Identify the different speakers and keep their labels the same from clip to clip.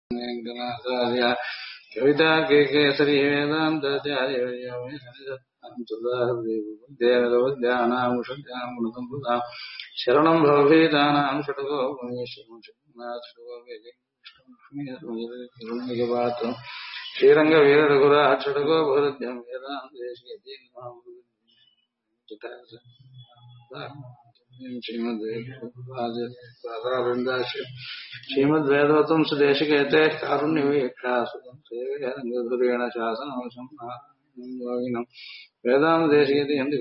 Speaker 1: कविता केसरी वेदांत शरणं भवभीतानां षट्को श्रीरंगवीरघुराट् षट्को भरद्यं श्रीमद्वेदवतं सुदेशिकेते कारुण्यवीक्षासुरेण शासनवशं वेदांतदेशीयते हिंदी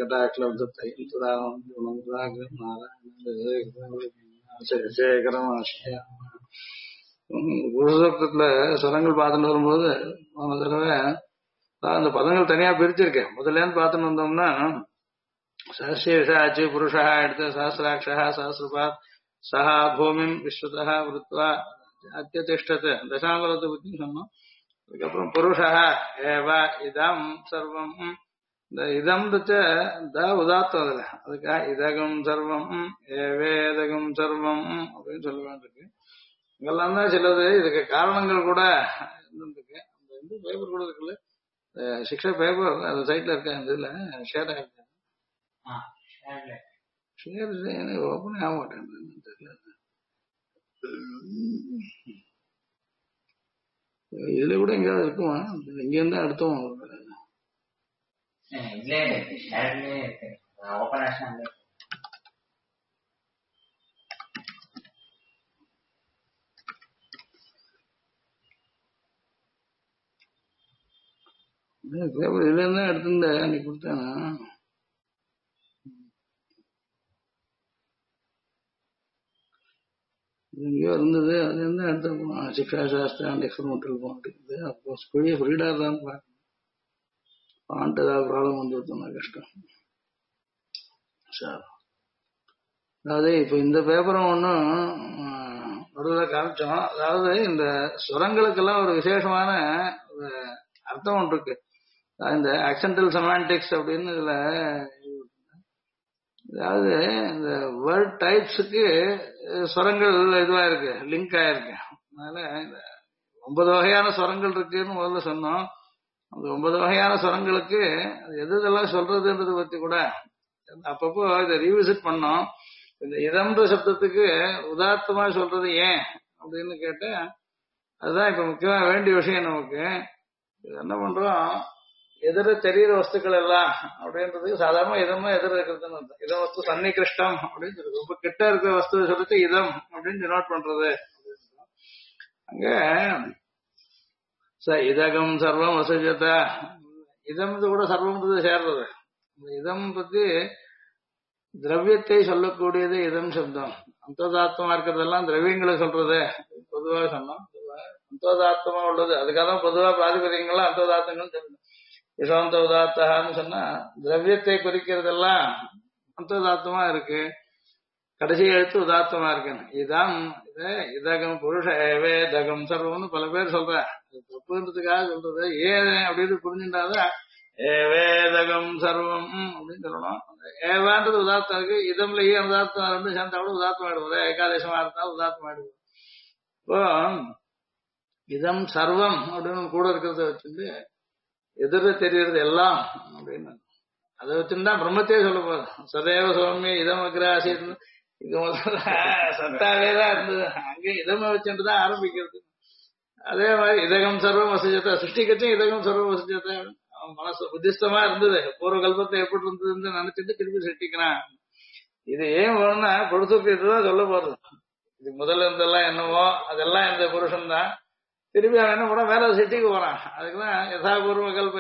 Speaker 1: कटाक्षलब्धத்தை புருஷத்துல ஸ்வரங்கள் பார்த்துட்டு வரும்போது போன தடவை அந்த பதங்கள் தனியா பிரிச்சிருக்கேன். முதல்ல பார்த்துட்டு வந்தோம்னா சஹசிரஷாச்சு புருஷா எடுத்து சஹசிராட்சா சஹசிரபாத் சஹா பூமிம் விஸ்வதா விருத்வா அத்தியதிஷ்டத்தை தசாங்கலத்தை பத்தி சொன்னோம். அதுக்கப்புறம் புருஷா ஏவ இதம் சர்வம் இந்த இதம் உதாத்தம் அதுல அதுக்காக இதகம் சர்வம் ஏவேதகம் சர்வம் அப்படின்னு சொல்ல வேண்டியிருக்கு. இங்கெல்லாம் தான் சிலது இதுக்கு காரணங்கள் கூட இருக்கு. அந்த இந்த பேப்பர் கூட இருக்குல்ல சிக்ஷா பேப்பர் அது சைட்ல இருக்க அந்த இதுல ஷேர் ஆயிருக்கு. ஷேர் ஓப்பனே ஆக மாட்டேன் தெரியல. இதுல கூட எங்கேயாவது இருக்குமா? இங்க இருந்தா அடுத்தோம் பேப்பர் இதுல இருந்தா எடுத்துருந்த அன்னைக்கு கொடுத்தானா எங்கேயோ இருந்தது. அது இருந்தா எடுத்துருப்போம். சிக்ஷா சாஸ்திரம் எக்ஸ்பெரிமெண்டல் போட்டு அப்போ பெரிய ஃப்ரீடா தான் பாண்ட் ஏதாவது ப்ராப்ளம் வந்து விட்டோம்னா கஷ்டம் சார். அதாவது இப்ப இந்த பேப்பரும் ஒன்றும் நடுவில் காமிச்சோம். அதாவது இந்த ஸ்வரங்களுக்கெல்லாம் ஒரு விசேஷமான ஒரு அர்த்தம் ஒன்று இருக்கு. இந்த ஆக்சென்டல் செமான்டிக்ஸ் அப்படின்னு இதுல அதாவது இந்த வேர்ட் டைப்ஸுக்கு ஸ்வரங்கள் இதுவா இருக்கு, லிங்க் ஆயிருக்கு. அதனால இந்த 9 வகையான ஸ்வரங்கள் இருக்குன்னு முதல்ல சொன்னோம். அந்த 9 வகையான ஸ்வரங்களுக்கு எது இதெல்லாம் சொல்றதுன்றது பத்தி கூட அப்பப்போ இதை ரீவிசிட் பண்ணோம். இந்த இதம்ன்ற சப்தத்துக்கு உதார்த்தமா சொல்றது ஏன் அப்படின்னு கேட்டா அதுதான் இப்ப முக்கியமா வேண்டிய விஷயம். நமக்கு என்ன பண்றோம், எதிர தெரிகிற வஸ்துக்கள் எல்லாம் அப்படின்றதுக்கு சாதாரண இதமா எதிர இருக்கிறதுன்னு இதம் வஸ்து சன்னிகிருஷ்டம் அப்படின்னு சொல்லி ரொம்ப கிட்ட இருக்கிற வஸ்துவை சொல்லிட்டு இதம் அப்படின்னு டினோட் பண்றது. அங்க இதகம் சர்வம் வசஜத இதம் கூட சர்வம்ன்றது சேர்றது. இதம் பத்தி திரவியத்தை சொல்லக்கூடியது இதம் சப்தம். அந்தோதாத்மா இருக்கிறதெல்லாம் திரவியங்களை சொல்றது பொதுவாக சொன்னோம். அந்தோதாத்மா உள்ளது அதுக்காக பொதுவா பிராதிபதியங்கள்லாம் அந்தோதாத்தங்கள் சொல்லணும். விஷாந்த உதாத்தான்னு சொன்னா திரவியத்தை குறிக்கிறதெல்லாம் அந்தோதாத்தமா இருக்கு. கடைசி எழுத்து உதாத்தமா இருக்கு. இதான் இதகம் புருஷ ஏவேதகம் சர்வம்னு பல பேர் சொல்ற தப்புன்றதுக்காக சொல்றது. ஏன் அப்படின்னு புரிஞ்சுட்டாதான் ஏவேதகம் சர்வம் அப்படின்னு சொல்லணும். ஏவான்றது உதாத்தம் இருக்கு. இதம்ல ஏன் உதாத்தம் ரெண்டு சேர்ந்தா கூட உதாத்தம் ஆயிடுவது. ஏகாதசமா இருந்தாலும் உதாத்தம் ஆயிடுவது. இப்போ இதம் சர்வம் அப்படின்னு கூட இருக்கிறத வச்சுட்டு எதிர தெரியறது எல்லாம் அப்படின்னு அதை வச்சுருந்தா பிரம்மத்தையே சொல்ல போகுது. சதேவ சௌமிய இதம் அக்ராசி இது முதல்ல சத்தாவேதான் இருந்தது. அங்கே இதம வச்சுட்டுதான் ஆரம்பிக்கிறது. அதே மாதிரி இதகம் சர்வம் வசஜத்தை சிருஷ்டிக்கச்சும் இதகம் சர்வம் வசஜத்தை மனசு புத்திஸ்தமா இருந்தது. பூர்வ கல்பத்தை எப்படி இருந்ததுன்னு நினைச்சிட்டு திருப்பி சிருஷ்டிக்கிறான். இது ஏன் வேணும்னா பொழுதுக்கு இதுதான் சொல்ல போறது. இது முதல்ல இருந்தெல்லாம் என்னவோ அதெல்லாம் இந்த புருஷன் தான். திருப்பி அவன் என்ன போறான், வேலை சிட்டிக்கு போறான். அதுக்குதான் யதாபூர்வ கல்ப.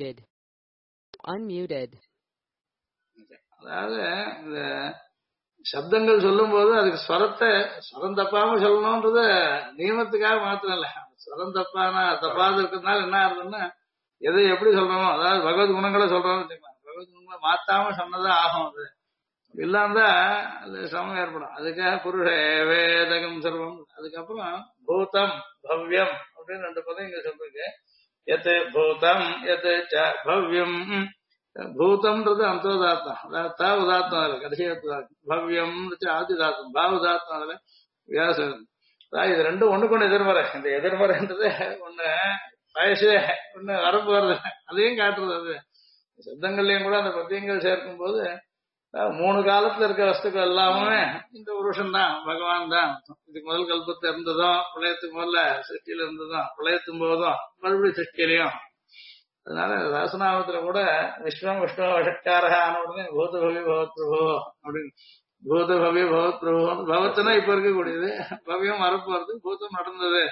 Speaker 1: அதாவது இந்த சப்தங்கள் சொல்லும் போது அதுக்கு ஸ்வரம் தப்பாம சொல்லணும்ன்றது நியமத்துக்காக மாத்திரம் இல்ல. ஸ்வரம் தப்பாத இருக்கிறதுனால என்ன ஆகுதுன்னா எதை எப்படி சொல்றோமோ, அதாவது பகவத் குணங்களை சொல்றோம்னு வச்சுக்கலாம். பகவத் குணங்களை மாத்தாம சொன்னதான் ஆகும். அது இல்லாம அது சிரமம் ஏற்படும். அதுக்காக புருஷ வேதகம் சர்வம். அதுக்கப்புறம் பூதம் பவ்யம் அப்படின்னு 2 பதம் இங்க சொல்றீங்க. எது பூதம் எது பவ்யம். பூதம்ன்றது அந்தோதாத்தம், அதாவது உதாத்தம் அதுல கடைசி பவ்யம் ஆதிதாத்தம் பாவுதாத்தம் அதுல வியாசம். அதான் இது ரெண்டும் ஒண்ணுக்கு ஒண்ணு எதிர்மறை. இந்த எதிர்மறைன்றது ஒண்ணு வயசு ஒண்ணு வரப்பு வருது, அதையும் காட்டுறது. அது சப்தங்கள்லயும் கூட அந்த பிரத்தியங்கள் சேர்க்கும் போது மூணு காலத்துல இருக்க வஸ்துக்கள் எல்லாமே இந்த புருஷன் தான், பகவான் தான். இதுக்கு முதல் கல்பத்துல இருந்ததும், பிரளயத்துக்கு முதல்ல சிருஷ்டியில இருந்ததும், பிரளயத்தும் போதும், மறுபடியும் சிருஷ்டிலையும். அதனால சாசனாமத்துல கூட விஸ்வம் விஷ்ணு வஷட்காரா ஆன உடனே பூத பவி பகவத் பிரபு அப்படின்னு, பூத பவி பகவத் பிரபு. பகவத்துனா இப்ப இருக்கக்கூடியது, பவியம் வரப்பு வருது, பூதம் நடந்தது.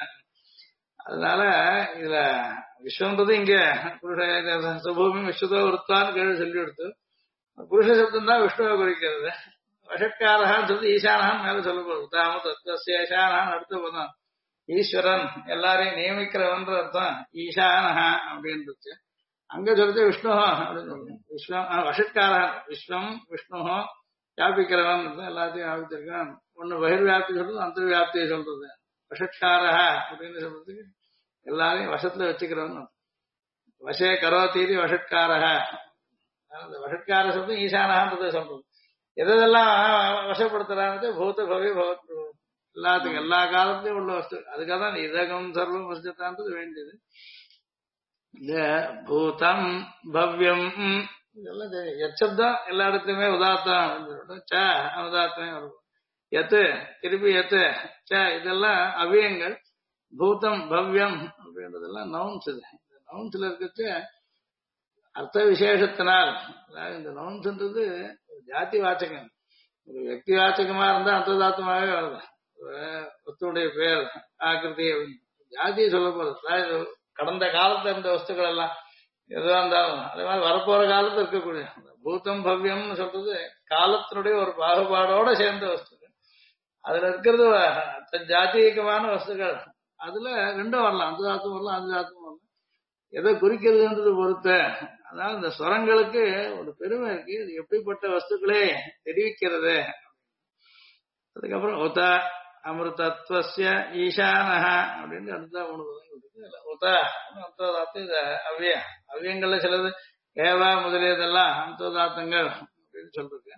Speaker 1: அதனால இதுல விஸ்வன்றது இங்க சுபூமி விஸ்வதோ விருத்தான்னு கேள்வி சொல்லி எடுத்து புருஷ சப்தம் தான் விஷ்ணுவை குறிக்கிறது. வஷட்காரகான்னு சொல்லி ஈசானகான் மேல சொல்லப்படுது. தாம தத்துவசிய ஈசானகான் அடுத்த பதம் ஈஸ்வரன், எல்லாரையும் நியமிக்கிறவன்ற அர்த்தம் ஈசானஹா அப்படின்றது. அங்க சொல்றது விஷ்ணு அப்படின்னு சொல்லுங்க. விஸ்வம் வஷட்காரன் விஸ்வம் விஷ்ணு வியாபிக்கிறவன், எல்லாத்தையும் வியாபிச்சிருக்கான். ஒண்ணு பகிர்வியாப்தி சொல்றது, அந்தர்வியாப்தியை சொல்றது. வஷட்காரஹா அப்படின்னு சொல்றதுக்கு எல்லாரையும் வசத்துல வச்சுக்கிறவன். வசே கரோதீதி வஷட்காரஹா. அந்த வஷட்கார சொல்றது ஈசானஹான்றதை சொல்றது. எதெல்லாம் வசப்படுத்துறாங்க பூத பவி பகவத் எல்லாத்துக்கும் எல்லா காலத்திலயும் உள்ள வஸ்து. அதுக்காக தான் இதகம் சர்வம் வஸ்துதான்றது வேண்டியது. இந்த பூதம் பவ்யம் இதெல்லாம் எச்சப்தம் எல்லா இடத்துலயுமே உதாத்தம் அனுதாத்தமே வரும். எத்து திருப்பி எத்து இதெல்லாம் அவ்வியங்கள். பூதம் பவ்யம் அப்படின்றதெல்லாம் நவுன்ஸ். இது நவுன்ஸ்ல இருக்கிறது அர்த்த விசேஷத்தினால். இந்த நவுன்ஸ்ன்றது ஜாதி வாச்சகம். ஒரு வியக்தி வாச்சகமா இருந்தா அர்த்ததாத்தமாவே வருது. வஸ்துடைய பேர் ஆக்கிருதி ஜாதியை சொல்ல போறது. கடந்த காலத்துல இருந்த வஸ்துக்கள் எல்லாம் எதுவா இருந்தாலும் அதே மாதிரி வரப்போற காலத்துல இருக்கக்கூடிய பூதம் பவ்யம்னு சொல்றது காலத்தினுடைய ஒரு பாகுபாடோட சேர்ந்த வஸ்துக்கள். அதுல இருக்கிறது ஜாத்தியமான வஸ்துக்கள். அதுல ரெண்டும் வரலாம், அந்ததாத்தம் வரலாம், அந்ததாத்தம் வரலாம். எதை குறிக்கிறதுன்றது பொறுத்த. அதாவது இந்த ஸ்வரங்களுக்கு ஒரு பெருமை இருக்கு. இது எப்படிப்பட்ட வஸ்துக்களே தெரிவிக்கிறது. அதுக்கப்புறம் உத அமிர்தத்வஸ்ய ஈசானஹா அப்படின்னு அடுத்த உணவு உத அந்ததாத்தம். இது அவ்வியங்கள்ல சிலது ஏவா முதலியதெல்லாம் அந்ததாத்தங்கள் அப்படின்னு சொல்றது.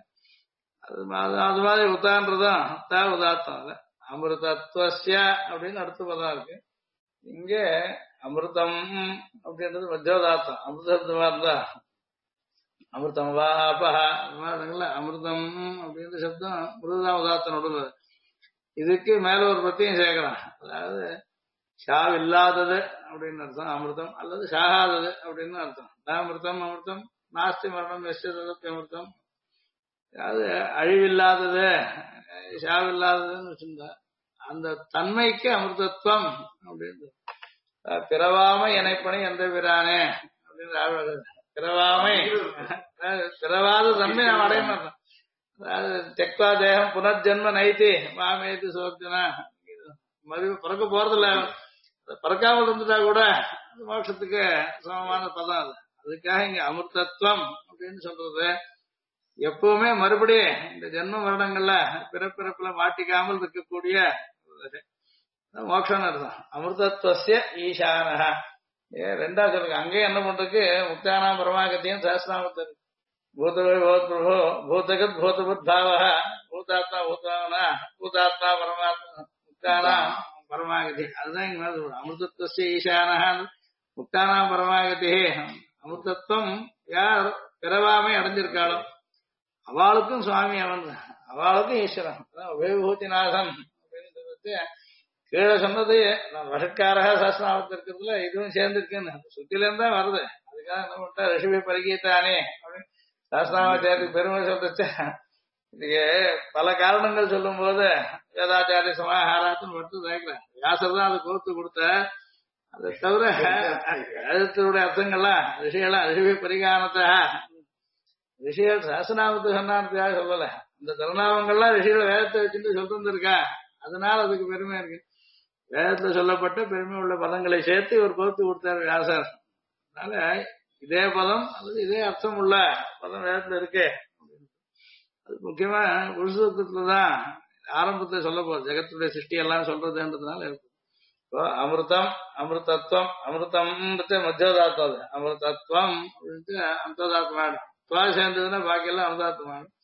Speaker 1: அது மாதிரி உத்தான்றதும் உதாத்தம். அது அமிர்தத்வஸ்ய அப்படின்னு அடுத்த பதம் இருக்கு. இங்க அமிர்தம் அப்படின்றது மத்தியோதாத்தம். அமிர்தமா இருந்தா அமிர்தம் வாபஹா அமிர்தம் அப்படின்ற சப்தம் மிருதுதான் உதாத்தம் உடம்பு. இதுக்கு மேல ஒரு பிரத்தியம் சேர்க்கலாம். அதாவது ஷாவ் இல்லாதது அப்படின்னு அர்த்தம் அமிர்தம், அல்லது ஷாகாதது அப்படின்னு அர்த்தம். அமிர்தம் அமிர்தம் நாஸ்தி மரணம் எஸ்ததப்பி அமிர்தம். அதாவது அழிவில்லாதது ஷாவில்லாததுன்னு வச்சிருந்தா அந்த தன்மைக்கு அமிர்தத்துவம் அப்படின்னு. பிறவாமை இணைப்பணி எந்த பிரானே அப்படின்னு பிறவாமை பிறவாத தன்மை நாம் அடைய மாட்டோம். அதாவது தெக்வா தேகம் புனர்ஜென்ம நைத்தி மாமேத்து சோர்த்தினா மறுபடியும் பிறக்க போறதில்ல. பிறக்காமல் இருந்துட்டா கூட மோட்சத்துக்கு சமமான பதம் அது. அதுக்காக இங்க அமிர்தத்துவம் அப்படின்னு சொல்றது எப்பவுமே மறுபடியும் இந்த ஜென்ம மரணங்கள்ல பிறப்பிறப்புல மாட்டிக்காமல் இருக்கக்கூடிய மோட்சம் அர்த்தம். அமிர்தத்வஸ்ய ஈசானஹா ரெண்டா சொல்லுங்க. அங்கேயும் என்ன பண்றதுக்கு முக்தானாம் பரமாகத்தியம் சஹஸ்ரநாமத்து பூதவே பகவத் பிரபு பூதகத் பூதபுத் பாவஹ பூதாத்மா பூதானா பூதாத்மா பரமாத்மா முக்தானாம் பரமாகதி. அதுதான் இங்க அமிர்தத்வஸ்ய ஈசானஹா முக்தானாம் பரமாகதி. அமிர்தத்துவம் யார் பிறவாமை அடைஞ்சிருக்காளோ அவளுக்கும் சுவாமி அவன், அவளுக்கும் ஈஸ்வரன். உபயபூதிநாதன் அப்படின்னு கீழே சொன்னது வஷட்காரக சாஸ்திராமத்து இருக்கிறதுல இதுவும் சேர்ந்திருக்குன்னு சுத்தில இருந்தா வருது. அதுக்காக என்ன பண்ணிட்டா ரிஷபி பரிகீத்தானே அப்படின்னு சாஸ்திராமாச்சாரியத்துக்கு பெருமை சொல்லிச்சு. இதுக்கு பல காரணங்கள் சொல்லும் போது வேதாச்சாரிய சமாஹாராத்துன்னு மட்டும் கேட்கிறேன். வியாசர் தான் அதை கோர்த்து கொடுத்த. அதை தவிர எழுத்துடைய அர்த்தங்கள்லாம் ரிஷிகள்லாம் ரிஷபி பரிகானத்தை ரிஷிகள் சாஸ்திரநாமத்தை சொன்னான்னு சொல்லல. இந்த திருநாமங்கள்லாம் ரிஷிகள் வேதத்தை வச்சுட்டு சொல்லிட்டு இருக்கா. அதனால அதுக்கு பெருமை இருக்கு. வேதத்துல சொல்லப்பட்ட பெருமை உள்ள பதங்களை சேர்த்து இவர் கோர்த்து கொடுத்தார் வியாசர். அதனால இதே பதம் அல்லது இதே அர்த்தம் உள்ள பதம் வேதத்துல இருக்கு. அது முக்கியமா புருஷத்துவத்துலதான் ஆரம்பத்தை சொல்ல போகுது. ஜெகத்துடைய சிருஷ்டி எல்லாம் சொல்றதுன்றதுனால இருக்கு. அமிர்தம் அமிர்தத்துவம் அமிர்தம் மத்தியோதாத்தம். அது அமிர்தத்துவம் அப்படின்ட்டு அந்ததாத்மாடு துவா சேர்ந்ததுன்னா பாக்கி எல்லாம் அமிர்தாத்மாடு.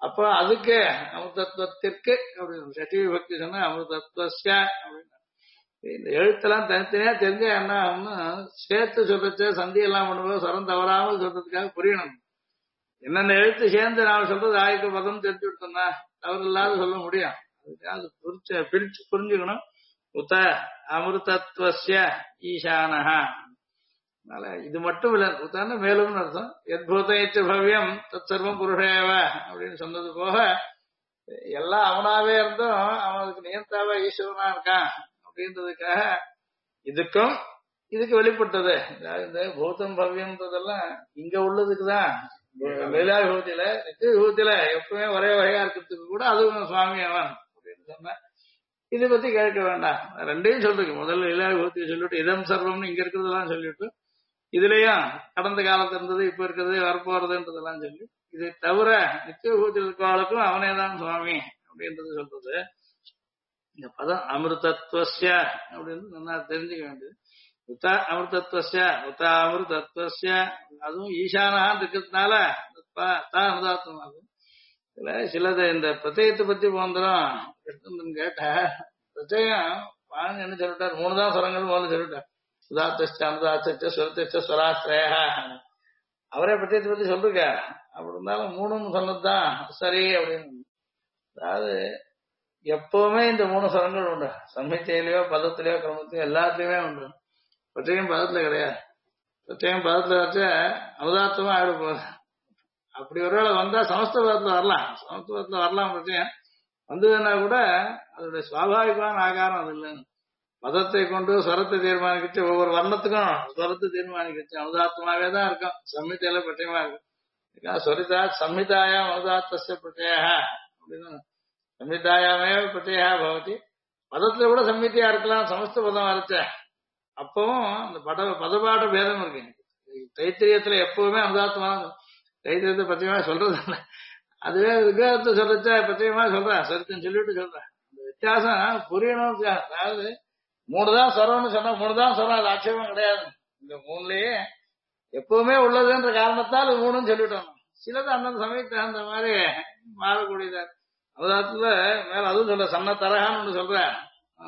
Speaker 1: அப்ப அதுக்கு அமிர்தத்துவத்திற்கு அப்படின்னு சட்டி விபக்தி சொன்னா அமிர்தத்துவஸ்ய அப்படின்னு இந்த எழுத்தெல்லாம் தனித்தனியா தெரிஞ்சா என்ன ஆகும்னா சேர்த்து சொல்றது சந்தி எல்லாம் பண்ணும்போது சொரம் தவறாமல் சொல்றதுக்காக புரியணும். என்னென்ன எழுத்து சேர்ந்து நாம சொல்றது ஆயுத பதம் தெரிஞ்சு விட்டோம்னா தவறு இல்லாத சொல்ல முடியும். அதுக்காக அது பிரிச்சு புரிஞ்சுக்கணும். உத்த அமிர்தத்துவஸ்ய ஈசானஹா. அதனால இது மட்டும் இல்ல, உத்தான மேலும் அர்த்தம். எத்பூத பவ்யம் தத் சர்வம் புருஷேவ அப்படின்னு சொன்னது போக எல்லாம் அவனாவே இருந்தும் அவனுக்கு நியந்தாவா ஈஸ்வரனா இருக்கான் அப்படின்றதுக்காக இதுக்கும் இதுக்கு வெளிப்பட்டது. இந்த பூதம் பவ்யம்ன்றதெல்லாம் இங்க உள்ளதுக்குதான். லீலா விபூதியில நித்திய விபூதியில எப்பவுமே ஒரே வகையா இருக்கிறதுக்கு கூட அதுவும் சுவாமி அவன் அப்படின்னு சொன்ன இதை பத்தி கேட்க வேண்டாம். ரெண்டையும் சொல்றீங்க. முதல்ல லீலா விபூதியை சொல்லிட்டு இதம் சர்வம்னு இங்க இருக்கிறதெல்லாம் சொல்லிட்டு இதுலயும் கடந்த காலத்துல இருந்தது இப்ப இருக்கிறது வரப்போறதுன்றதெல்லாம் சொல்லி இதை தவிர நித்திய விபூதியில் இருக்கிறவளுக்கும் அவனே தான் சுவாமி அப்படின்றது சொல்றது. இந்த பதம் அமிர்தத்துவஸ்ய அப்படின்னு நல்லா தெரிஞ்சுக்க வேண்டியது. உத்தா அமிர்தத்துவஸ்ய உத்தா அமிர்தத்துவஸ்ய அதுவும் ஈசானான்னு இருக்கிறதுனால அனுதாத்தமாகும். இதுல சிலது இந்த பிரத்யத்தை பத்தி போந்துடும். கிருஷ்ணன் கேட்ட பிரத்யம் பாருங்க என்ன சொல்லிட்டார், 3 தான் சுரங்கள் முதல்ல சொல்லிட்டார். உதாத்த அனுதாத்த சுரத்த ஸ்வராஸ்ரயா அவரே பிரத்யத்தை பத்தி சொல்லிருக்காரு. அப்படி இருந்தாலும் 3ன்னு சொன்னதுதான் சரி அப்படின்னு. அதாவது எப்பவுமே இந்த 3 சுரங்கள் உண்டு. சம்ஹிதையிலயோ பதத்திலயோ கிரமத்திலயோ எல்லாத்துலயுமே உண்டு. பிரத்யேகம் பதத்துல கிடையாது. பிரத்யேகம் பதத்துல வச்ச அனுதாத்தமா ஆயிட போகுது. அப்படி ஒருவேளை வந்தா சமஸ்த பதத்துல வரலாம். சமஸ்த பதத்துல வரலாம். பிரத்யேகம் வந்ததுன்னா கூட அதோட சுவாபாவிகமான ஆகாரம் அது இல்லைன்னு பதத்தை கொண்டு ஸ்வரத்தை தீர்மானிக்கிச்சு. ஒவ்வொரு வர்ணத்துக்கும் ஸ்வரத்தை தீர்மானிக்கிச்சு அனுதாத்தமாவே தான் இருக்கும். சம்ஹிதையில பிரத்யேகமா இருக்கு. ஸ்வரிதா சம்ஹிதாயாம் அனுதாத்தஸ்ய பிரத்யேக அப்படின்னு சம்ஹிதாயாமே பிரத்யேகா பவதி. பதத்துல கூட சம்ஹிதையா இருக்கலாம். சமஸ்த பதம் வரைச்ச அப்பவும் அந்த பதபாட பேதம் இருக்கு. தைத்திரியத்துல எப்பவுமே அனுதாத்தமான தைத்திரியத்தை பிரத்யேகமா சொல்றது இல்லை. அதுவே விக்கிரகத்தை சொல்றச்ச பிரத்யேகமா சொல்றேன் சரித்தம் சொல்லிட்டு சொல்றேன். அந்த வித்தியாசம் புரியணும். அதாவது 3 தான் சொல்றோம்னு சொன்னா 3 தான் சொல்றோம். அது ஆட்சேபம் கிடையாது. இந்த 3லயே எப்பவுமே உள்ளதுன்ற காரணத்தால் 3ன்னு சொல்லிட்டோம். சிலது அந்தந்த சமயத்துக்கு தகுந்த மாதிரி மாறக்கூடியதா. உதாரணத்துல மேல அதுவும் சொல்ற சன்ன தரகான்னு ஒண்ணு சொல்றேன்.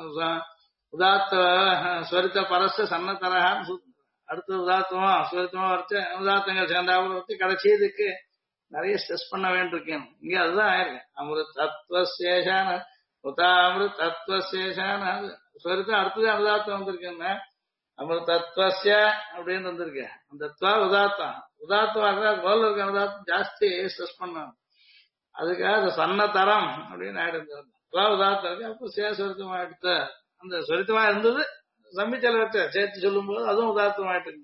Speaker 1: உதாத்த ஸ்வரித்த பரஸ்த சன்ன தரகான்னு அடுத்த உதாத்தமா ஸ்வரித்தமா வரைச்சு உதாத்தங்கள் சேர்ந்தாப்புல வச்சு கடைசி இதுக்கு நிறைய ஸ்ட்ரெஸ் பண்ண வேண்டியிருக்கேன். இங்க அதுதான் ஆயிருக்கு. அமிர்த தத்துவசேஷான உதா அமிர்த தத்துவசேஷான ஸ்வரித்தம் அடுத்தது அனுதாத்தம் வந்திருக்குன்னா அமிர்த தத்துவசிய அப்படின்னு வந்திருக்கு. அந்த உதாத்தம் உதாத்தம் முதல்ல இருக்க அனுதாத்தம் ஜாஸ்தி ஸ்ட்ரெஸ் பண்ணாங்க. அதுக்காக அது சன்ன தரம் அப்படின்னு ஆயிடுச்சு. உதாத்தம் இருக்கு. அப்போ சேஸ்வரித்தமா எடுத்த அந்த சொரித்தமா இருந்தது சம்மிச்சல வச்ச சேர்த்து சொல்லும் போது அதுவும் உதாத்தமா ஆயிட்டு.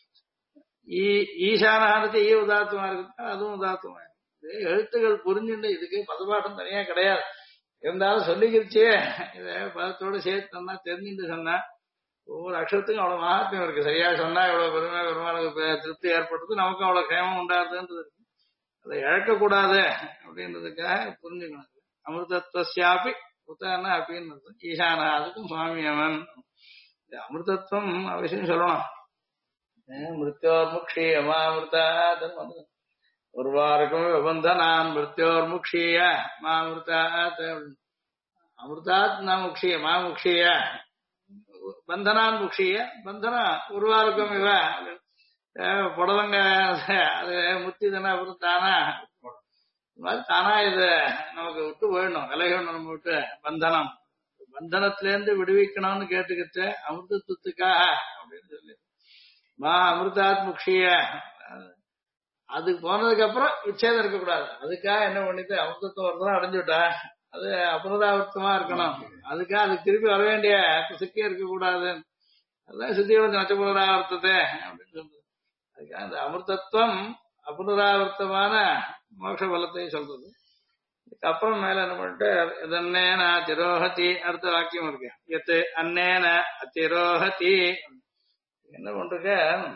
Speaker 1: ஈசானத்தை உதாத்தமா இருக்கு. அதுவும் உதாத்தமா இருக்கு. எழுத்துக்கள் புரிஞ்சுட்டு இதுக்கு பதபாட்டம் தனியா கிடையாது. இருந்தாலும் சொல்லிக்கிருச்சே இத பதத்தோடு சேர்த்து சொன்னா தெரிஞ்சுட்டு சொன்னா ஒவ்வொரு அக்ஷரத்துக்கும் அவ்வளவு மகாத்மியம் இருக்கு. சரியா சொன்னா எவ்வளவு பெருமை பெருமாளுக்கு திருப்தி ஏற்படுறது நமக்கும் அவ்வளவு கேமம் உண்டாதுன்றது இருக்கு. அதை இழக்கக்கூடாது அப்படின்றதுக்காக புரிஞ்சுக்கணும். அமிர்தத்வசியாபி புத்தகன்னா அப்படின்னு ஈசானா அதுக்கும் சுவாமி அவன். அமிர்தத்துவம் அவசியம் சொல்லணும். மிருத்யோர் முக்ஷி அமாமிருதாத் ஒருவாருக்கும் விபந்தனான் மிருத்யோர் முக்ஷிய மாமிருதாத் அமிர்தாத் ந முக்ஷிய மாமுக்ஷிய பந்தனான் முக்ஷிய பந்தனா ஒருவாருக்கும் இவ புடலங்க அது முத்திதனா அப்புறம் தானா மாதிரி தானா இது நமக்கு விட்டு போயிடணும். விலகணும் நம்ம விட்டு பந்தனம் பந்தனத்திலேருந்து விடுவிக்கணும்னு கேட்டுக்கிட்ட அமிர்தத்துவத்துக்காக அப்படின்னு சொல்லி மா அமிர்தாத் முக்ஷிய அதுக்கு போனதுக்கு அப்புறம் விச்சேதம் இருக்கக்கூடாது. அதுக்காக என்ன பண்ணிட்டு அமிர்தத்துவம் ஒருத்தரம் அடைஞ்சுட்டா அது அபுனராவர்த்தமா இருக்கணும். அதுக்காக அதுக்கு திருப்பி வர வேண்டிய சிக்கியே இருக்கக்கூடாது. அதான் சுத்தியோட நச்சபுனராவர்த்தத்தை அப்படின்னு சொல்றது. அதுக்காக அந்த அமிர்தத்துவம் அபுனராவர்த்தமான மோட்ச பலத்தை சொல்றது. அதுக்கப்புறம் மேல என்ன பண்ணிட்டு இதன்னேன திரோஹதி அடுத்த வாக்கியம் இருக்கு. எத்து அன்னேன அதிரோஹதி என்ன பண்ருக்க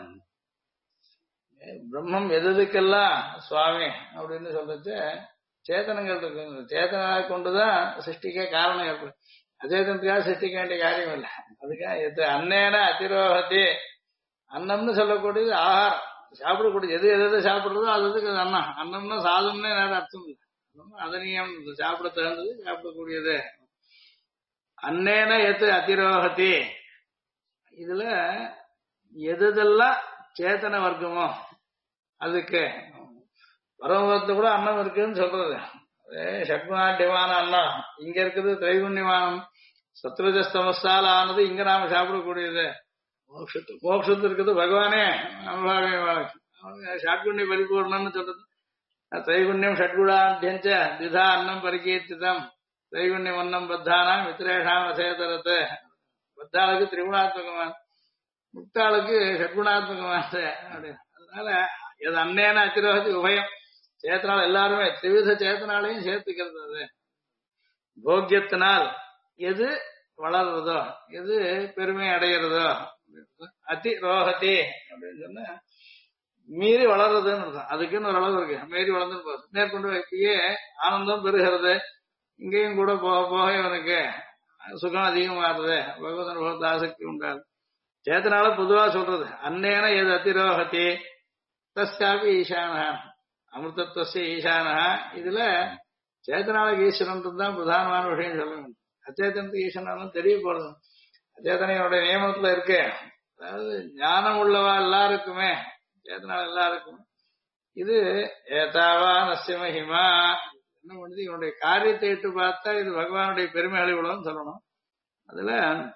Speaker 1: பிரம்மம் எதுக்கெல்லாம் சுவாமி அப்படின்னு சொல்றது சேத்தனங்கள் இருக்கு. சேத்தனாக கொண்டுதான் சிருஷ்டிக்க காரணம் ஏற்படும். அச்சேதனத்துக்காக சிருஷ்டிக்க வேண்டிய காரியம் இல்லை. அதுக்காக எது அன்னேன அதிரோகத்தி அன்னம்னு சொல்லக்கூடியது ஆகாரம் சாப்பிடக்கூடியது. எது எது சாப்பிடுறதோ அது அன்னம். அன்னம்னா சாதம்னே நேரம் அர்த்தம் இல்லை. அதனியம் சாப்பிட தகுந்தது சாப்பிடக்கூடியது. அன்னேன எது அதிரோகதி, இதுல எதெல்லாம் சேத்தன வர்க்கமோ அதுக்கு பரமபதத்துல கூட அன்னம் இருக்குன்னு சொல்றது. ஷட்குணாட்டியமான அன்னம் இங்க இருக்குது, திரைகுண்யமானம் சத்ருஜஸ்தமஸால் ஆனது இங்க நாம சாப்பிடக்கூடியது. மோட்சத்து இருக்குது பகவானே அனுபவ ஷட்குண்ய பரிபூர்ணம்னு சொல்றது. திரைகுண்யம் ஷட்குணாத்தியஞ்ச திதா அன்னம் பரிகீர்த்திதம் திரைகுண்யம் அன்னம் பத்தானாம் வித்திரேஷாம் அசேதரத்து. பத்தாளுக்கு திரிகுணாத்மகமான, முக்தாளுக்கு ஷட்குணாத்மகமான. அதனால எது அன்னேன அத்திரோகதி உபயம், சேத்தனால் எல்லாருமே திரிவித சேத்தனாலையும் சேர்த்துக்கிறது. அது போக்கியத்தினால் எது வளர்றதோ எது பெருமை அடைகிறதோ, அதி ரோகதி அப்படின்னு சொன்னா மீறி வளர்றதுன்னு அர்த்தம். அதுக்குன்னு ஒரு அளவு இருக்கு, மீறி வளர்ந்துன்னு போகுது. மேற்கொண்டு இப்பயே ஆனந்தம் பெருகிறது, இங்கேயும் கூட போக போக இவனுக்கு சுகம் அதிகமாகுது, பகவத் அனுபவத்தை ஆசக்தி உண்டாது. சேத்தனால பொதுவா சொல்றது அன்னேன எது அதிரோகதி தஸ்யாபி ஈசானா அமிர்தத்வஸ்ய ஈசானா. இதுல சேத்தனாளுக்கு ஈஸ்வரன் தான் பிரதானமான விஷயம் சொல்லணும். அச்சேதனத்துக்கு ஈஸ்வரன் தெரிய போறது அச்சேதனையோட நியமனத்துல இருக்கு. அதாவது ஞானம் உள்ளவா எல்லாருக்குமே, சேத்தனால எல்லாருக்குமே இது ஏதாவா நஸ்ய மகிமா என்ன பண்ணுது, இவனுடைய காரியத்தை இட்டு பார்த்தா இது பகவானுடைய பெருமைகளை உள்ளதுன்னு சொல்லணும். அதுல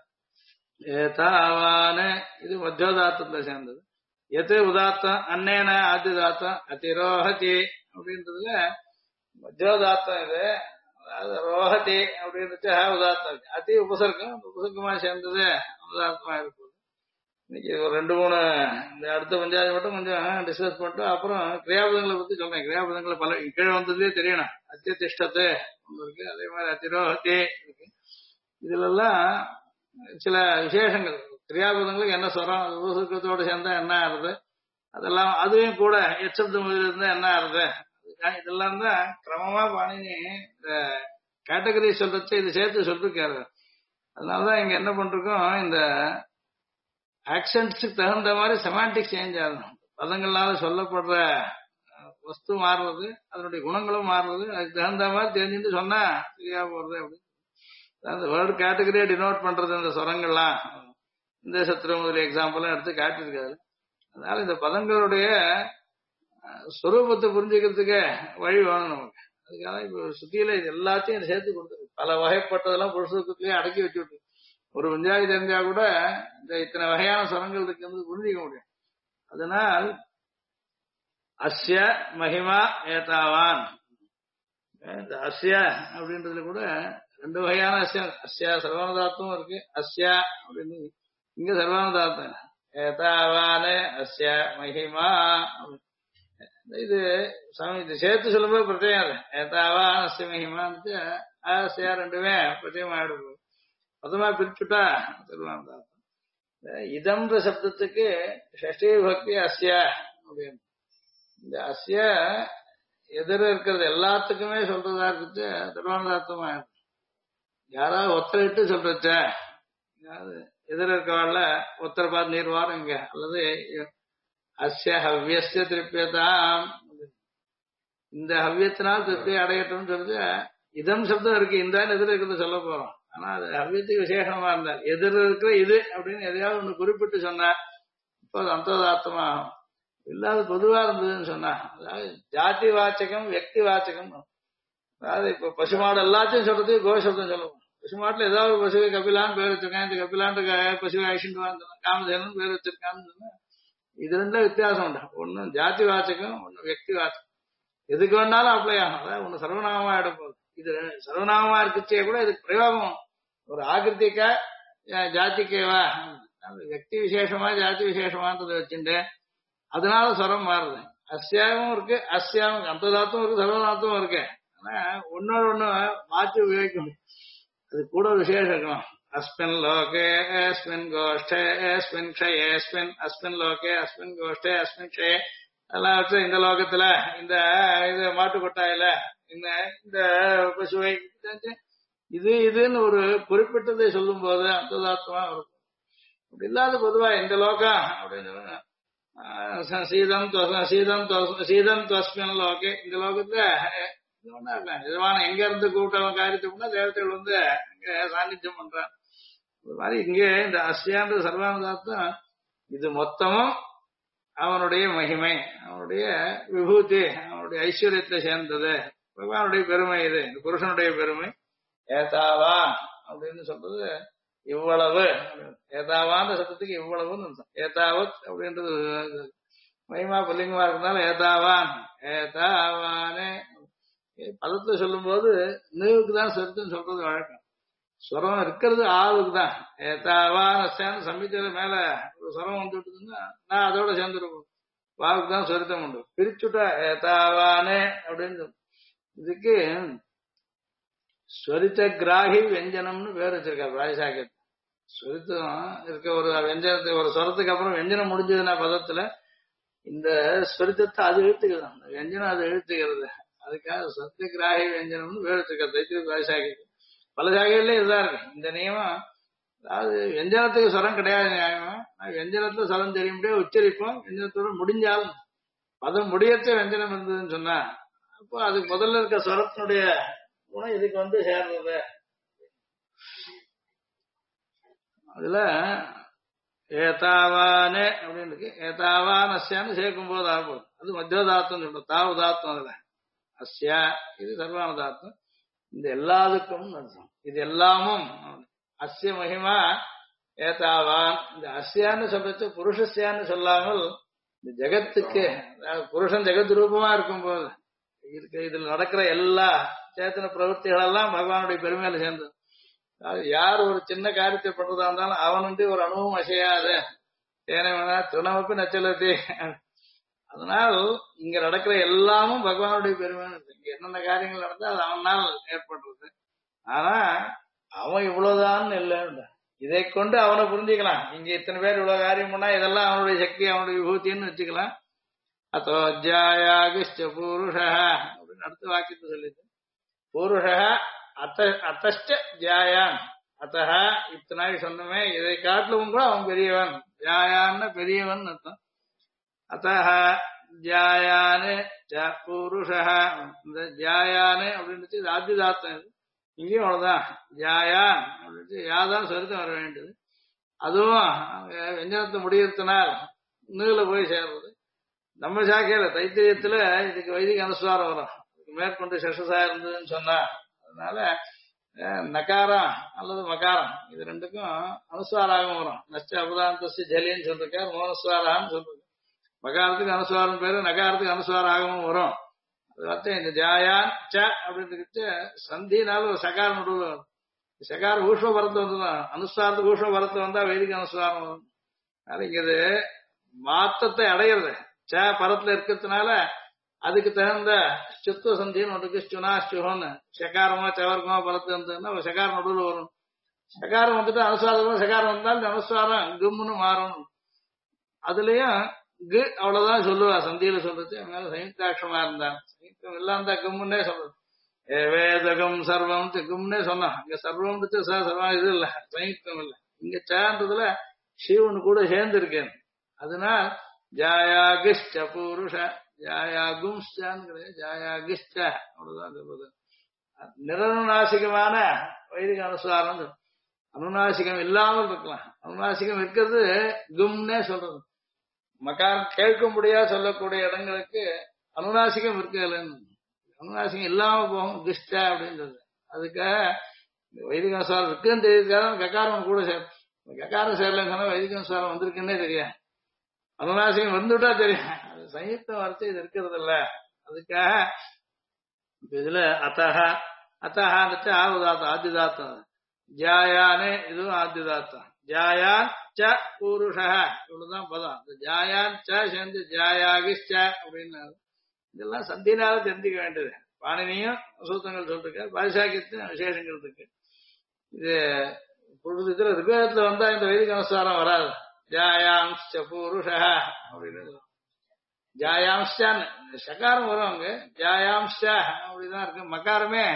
Speaker 1: ஏதாவான இது மத்தியோதாத்தத்துல சேர்ந்தது. எது உதாத்தம் அன்னேன ஆதிதாத்தம் அதிரோகதி அப்படின்றதுல மத்தியோதாத்தம் இது. அதாவது ரோஹதி அப்படின்றது உதாத்தம், அதி உபசர்க்கம், உபசர்க்கமா சேர்ந்தது உதாத்தமா இருக்குது. இன்னைக்கு ஒரு 2-3 இந்த அடுத்த பஞ்சாயத்து மட்டும் கொஞ்சம் டிஸ்கஸ் பண்ணிட்டு அப்புறம் கிரியாபதங்களை பத்தி சொல்றேன். கிரியாபதங்களை பல கீழே வந்ததே தெரியணும். அத்தியதிஷ்டத்து இருக்கு, அதே மாதிரி அதிரோகதி இருக்கு. இதுல எல்லாம் சில விசேஷங்கள், கிரியாபதங்களுக்கு என்ன சொல்றோம், உபசர்க்கத்தோட சேர்ந்தா என்ன ஆறுது, அதெல்லாம் அதையும் கூட எச்சப்த முதல் இருந்தா என்ன ஆறுது, இதெல்லாம் தான் கிரமமா பாணினி இந்த கேட்டகரி சொல்றச்சு இது சேர்த்து சொல்லிருக்காரு. அதனாலதான் இங்க என்ன பண்றோம், இந்த ஆக்சன்ட்ஸுக்கு தகுந்த மாதிரி செமாண்டிக் சேஞ்ச் ஆகும். பதங்கள்னால சொல்லப்படுற வஸ்து மாறுறது, அதனுடைய குணங்களும் மாறுறது, அதுக்கு தகுந்த மாதிரி தெரிஞ்சுட்டு சொன்னா சரியா போறது. அப்படி அந்த வேர்டு கேட்டகரியை டினோட் பண்றது இந்த சொரங்கள்லாம் இந்த சத்திரம் முதலிய எக்ஸாம்பிளும் எடுத்து காட்டியிருக்காரு. அதனால இந்த பதங்களுடைய ஸ்வரூபத்தை புரிஞ்சுக்கிறதுக்கு வழி வேணும் நமக்கு. அதுக்காக இப்ப சுத்தியில இது எல்லாத்தையும் சேர்த்து கொடுத்துருக்கு. பல வகைப்பட்டதெல்லாம் புருஷத்துலயே அடக்கி வச்சுட்டு ஒரு பஞ்சாயத்து தெரிஞ்சா கூட இந்த இத்தனை வகையான சொரங்கள் இருக்குன்னு புரிஞ்சிக்க முடியும். அதனால் அஸ்ய மகிமா ஏதாவான், இந்த அஸ்ய அப்படின்றதுல கூட 2 வகையான அஸ்யா சர்வானுதாத்தம் இருக்கு. அஸ்யா அப்படின்னு இங்க சர்வானுதாத்தம் ஏதாவான அஸ்ய மகிமா. இது இது சேர்த்து சொல்லும்போது பிரத்யேகம் ஏதாவான் அஸ்ய மகிமான்னு அஸ்யா 2மே பிரத்யேகமா ஆயிடுது. மொத்தமா பிரிச்சுட்டா சர்வானுதாத்தம். இதம்ன்ற சப்தத்துக்கு ஷஷ்டி பக்தி அஸ்ய அப்படின்னு. இந்த அஸ்ய எதிர இருக்கிறது எல்லாத்துக்குமே சொல்றதா இருக்குது சர்வானுதாத்தமா. யாராவது ஒத்தரிட்டு சொல்றச்ச, எதிர இருக்கவாள்ல ஒத்தரை பார்த்து நீர்வாரம் இங்க, அல்லது அஸ்ய ஹவ்யஸ்ய திருப்பியதாம், இந்த ஹவ்யத்தினால் திருப்தி அடையட்டும் சொல்றது இதம் சப்தம் இருக்கு. இந்த எதிர இருக்கிறது சொல்ல போறோம். ஆனா அது ஹவ்யத்துக்கு விசேஷமா இருந்தால் எதிர இருக்கிற இது அப்படின்னு எதையாவது ஒண்ணு குறிப்பிட்டு சொன்னா இப்போ அது அந்ததார்த்தமாகும். இல்லாத பொதுவா இருந்ததுன்னு சொன்னா, அதாவது ஜாதி வாச்சகம் வியக்தி வாச்சகம். அதாவது இப்ப பசுமாடு எல்லாத்தையும் சொல்றது கோசப்தம் சொல்லுவோம். பசுமாட்டுல ஏதாவது ஒரு பசுவை கபிலான்னு பேர் வச்சிருக்கான், இந்த கபிலான்ற பசுவை அழிச்சுட்டு வாழ்ந்தான், காமதேனு பேர் வச்சிருக்கான்னு சொன்னா இது 2 வித்தியாசம் உண்டு. ஒன்னும் ஜாதி வாச்சகம், ஒன்னும் வியக்தி வாச்சகம். எதுக்கு வேணாலும் அப்ளை ஆகும். அதாவது ஒண்ணு சர்வநாமமா எடுப்போம். இது சர்வநாமமா இருக்குச்சே கூட இதுக்கு பிரயோகம் ஒரு ஆகிருத்திக்கா ஜாதிக்கேவா, வியக்தி விசேஷமா ஜாதி விசேஷமான்றதை வச்சுட்டு அதனால ஸ்வரம் மாறுது. அஸ்யாவும் இருக்கு, அஸ்யாவும் அந்ததாத்தும் இருக்கு, சர்வநாத்தும் இருக்கு. ஆனா ஒன்னோட ஒண்ணு மாற்றி உபயோகிக்கணும். அது கூட விசேஷம் இருக்கணும். அஸ்மின் லோகே அஸ்மின் கோஷ்டே அஸ்மின் க்ஷயே அஸ்மின் அஸ்மின் லோகே அஸ்மின் கோஷ்டே அஸ்மின் க்ஷயே அதெல்லாம் வச்சு இந்த லோகத்துல இந்த இது மாட்டு கொட்டாயில இந்த பசுவை இது இதுன்னு ஒரு குறிப்பிட்டதை சொல்லும் போது அந்ததாத்மா இருக்கும். அப்படி இல்லாத பொதுவா இந்த லோகம் அப்படின்னு சீதம் சீதம் சீதம் துவஸ்மின் லோகே, இந்த லோகத்துல நிஜமான எங்க இருந்து கூப்பிட்டவன் காரியத்துக்குன்னா தேவதைகள் வந்து அங்க சாநித்தியம் பண்றான். அது மாதிரி இங்கே இந்த அஸ்யான்ற சர்வானுதாத்தம் இது மொத்தமும் அவனுடைய மகிமை, அவனுடைய விபூதி, அவனுடைய ஐஸ்வர்யத்தை சேர்ந்தது, பகவானுடைய பெருமை. இது இந்த புருஷனுடைய பெருமை. ஏதாவான் அப்படின்னு சொல்றது இவ்வளவு, ஏதாவான் சத்தத்துக்கு இவ்வளவுன்னு அர்த்தம். ஏதாவத் அப்படின்றது மகிமா புல்லிங்கமா இருக்கிறதுனால ஏதாவான், ஏதாவானே பதத்துல சொல்லும் போது நீவுக்கு தான் சொருத்துன்னு சொல்றது வழக்கம். ஸ்வரம் இருக்கிறது ஆவுக்கு தான். ஏதாவான் சம்மித்தில மேல ஒரு ஸ்வரம் வந்து விட்டுதுன்னா நான் அதோட சேர்ந்துருக்கும். வாவுக்கு தான் சொருத்தம் உண்டு. பிரிச்சுட்டா ஏதாவானே அப்படின்னு. இதுக்கு ஸ்வரித்த கிராகி வெஞ்சனம்னு பேர் வச்சிருக்காரு ராஜசாக்கியர். ஸ்வரித்தம் இருக்க ஒரு வெஞ்சனத்துக்கு ஒரு ஸ்வரத்துக்கு அப்புறம் வெஞ்சனம் முடிஞ்சதுன்னா பதத்துல இந்த ஸ்வரித்தத்தை அது இழுத்துக்கிறது, அந்த வெஞ்சனம் அது இழுத்துக்கிறது. அதுக்காக ஸ்வரித்த கிராகி வெஞ்சனம்னு பேர் வச்சிருக்காரு தைத்திரிய ராஜசாக்கியர். பல சாகைகள்ல இதுதான் இருக்கு இந்த நியமம். அதாவது வெஞ்சனத்துக்கு ஸ்வரம் கிடையாது நியாயமா. வெஞ்சனத்துல ஸ்வரம் தெரியும்படியே உச்சரிப்போம். வெஞ்சனத்தோட முடிஞ்சாலும் பதம் முடியத்த வெஞ்சனம் இருந்ததுன்னு சொன்னா அப்போ அதுக்கு முதல்ல இருக்க ஸ்வரத்தினுடைய குணம் இதுக்கு வந்து சேர்றது. அதுல ஏதாவானே அப்படின்னு இருக்கு. ஏதாவான் அஸ்யான்னு சேர்க்கும் போது ஆகும். அது மத்தியோதாத்தம் சொல்றோம். தாவுதாத்தம் அதுல அஸ்யா இது சர்வானுதாத்தம். இந்த எல்லாத்துக்கும் அர்த்தம். இது எல்லாமும் அஸ்ய மகிமா ஏதாவான். இந்த அஸ்யான்னு சொல்றது புருஷஸ்யான்னு சொல்லாமல் இந்த ஜெகத்துக்கு, புருஷன் ஜெகத் ரூபமா இருக்கும் போது இருக்கு இதுல நடக்கிற எல்லா சேத்தன பிரவൃத்திகள் எல்லாம் பகவானுடைய பெருமையில சேர்ந்தது. யார் ஒரு சின்ன காரியத்தை பண்றதா இருந்தாலும் அவனுண்டு ஒரு அணுவும் அசையாது. ஏன்னா திருநமப்பு நச்சலத்தி. அதனால் இங்க நடக்கிற எல்லாமும் பகவானுடைய பெருமை. இங்க என்னென்ன காரியங்கள் நடந்தா அது அவனால் ஏற்படுறது. ஆனா அவன் இவ்வளவுதான் இல்லை. இதை கொண்டு அவனை புரிஞ்சுக்கலாம். இங்க இத்தனை பேர் இவ்வளவு காரியம் பண்ணா இதெல்லாம் அவனுடைய சக்தி, அவனுடைய விபூத்தின்னு வச்சுக்கலாம். அதோ ஜாயாகிஷ்ட பூருஷ அப்படின்னு அடுத்த வாக்கியத்தை சொல்லிட்டு பூருஷ அத்தஷ்ட ஜாயான் அத்தஹ இத்தனாய் சொன்னமே இதை காட்டிலும் கூட அவன் பெரியவன். ஜாயான்னு பெரியவன் அர்த்தம். அத்தஹ ஜாயானு பூருஷ. இந்த ஜாயானு அப்படின்னு ராஜ்யதாத்தம். இங்கேயும் அவ்வளவுதான். ஜாயான் அப்படின்னு யாதான் சொருத்தம் வர வேண்டியது. அதுவும் வெஞ்சனத்தை முடியறதுனால் நீல போய் சேர்றது. நம்ம சாக்கையில தைத்திரியத்துல இதுக்கு வைதிக அனுஸ்வாரம் வரும். மேற்கொண்டு சஷசா இருந்ததுன்னு சொன்னா அதனால நகாரம் அல்லது மகாரம் இது ரெண்டுக்கும் அனுஸ்வாராகவும் வரும். நஷ்ட அபதாந்தசி ஜலின்னு சொல்லிருக்காரு, மோனஸ்வாரான்னு சொல்றது. மகாரத்துக்கு அனுஸ்வாரம் பேரு, நகாரத்துக்கு அனுஸ்வாராகவும் வரும். அது வந்து இந்த ஜாயான் ச அப்படின்னு சந்தினால ஒரு சகாரம் நடுவில் வரும். சகாரம் ஊஷ்ம பரத்து வந்துதான். அனுஸ்வாரத்துக்கு ஊஷ்ம பரத்து வந்தா வைதிக அனுஸ்வாரம் வரும். அதுக்கு இது மாத்தத்தை அடையிறது ச பரத்துல இருக்கிறதுனால அதுக்கு தகுந்த சுத்துவ சந்தின்னு ஒன்றுக்கு சுனா சுஹன்னு சகாரமா சவர்க்கமா பரத்து இருந்ததுன்னா ஒரு சகாரம் நடுவில் வரும். சகாரம் வந்துட்டு அனுஸ்வாரம் சகாரம் வந்தால் இந்த அனுஸ்வாரம் கும்னு மாறும். அதுலயும் கு அவ்வளவுதான் சொல்லுவா சந்தியில சொல்றது. அதனால சயுக்தாட்சமா இருந்தான். சயுக்தம் எல்லாம் இருந்தா கும்னே சொல்றது. வேதகம் சர்வம் கும்னே சொன்னான். இங்க சர்வம் சர்வம் இது இல்ல, சயுக்தம் இல்ல. இங்க சான்றதுல சிவனு கூட சேர்ந்து இருக்கேன். அதனால ஜாயாகிஷ்ட பூருஷ ஜாயாகும்ஸ்டான்னு கிடையாது, ஜாயாகிஷ்ட அவ்வளவுதான் சொல்றது. நிரனுநாசிகமான வைதிக அனுசாரம். அனுநாசிகம் இல்லாமல் இருக்கலாம். அனுநாசிகம் இருக்கிறது கும்னே சொல்றது. மகாரம் கேட்க முடியாது சொல்லக்கூடிய இடங்களுக்கு அனுநாசிகம் இருக்குல்ல. அனுநாசிகம் இல்லாம போகும் கிஷ்ட அப்படின்றது. அதுக்காக வைதிக அனுசாரம் இருக்குன்னு தெரியுதுக்காக கக்காரம் கூட சேரும். கக்காரம் சேரலன்னு சொன்னா வைதிக அனுசாரம் வந்திருக்குன்னே தெரியும். அனுநாசிகம் வந்துட்டா தெரியும். அது சயுக்த வார்த்தை இது இருக்கிறது இல்ல. அதுக்காக இதுல அத்தஹ அத்தஹான்னு ஆவுதாத்தம் ஆதிதாத்தம். ஜாயானே இதுவும் ஆதிதாத்தம். ஜாயான் ச பூருஷ இவ்வளவுதான் பதம். ஜாயான் ச சேர்ந்து ஜாயாகிஷ்ட அப்படின்னு இதெல்லாம் சந்தினால தெரிஞ்சுக்க வேண்டியது. பாணினியும் சூத்திரங்கள் சொல்லிருக்க, பாரிசாக்கியத்தின் விசேஷங்கள் இருக்கு. இது இதுல ரிவேதத்துல வந்தா இந்த வைதிக அனுசாரம் வராது. ஜாயாம்ச பூருஷ அப்படின்னு ஜாயாம்சான்னு சகாரம் வரும். அங்க ஜாயாம்ச அப்படிதான் இருக்கு. மகாரமே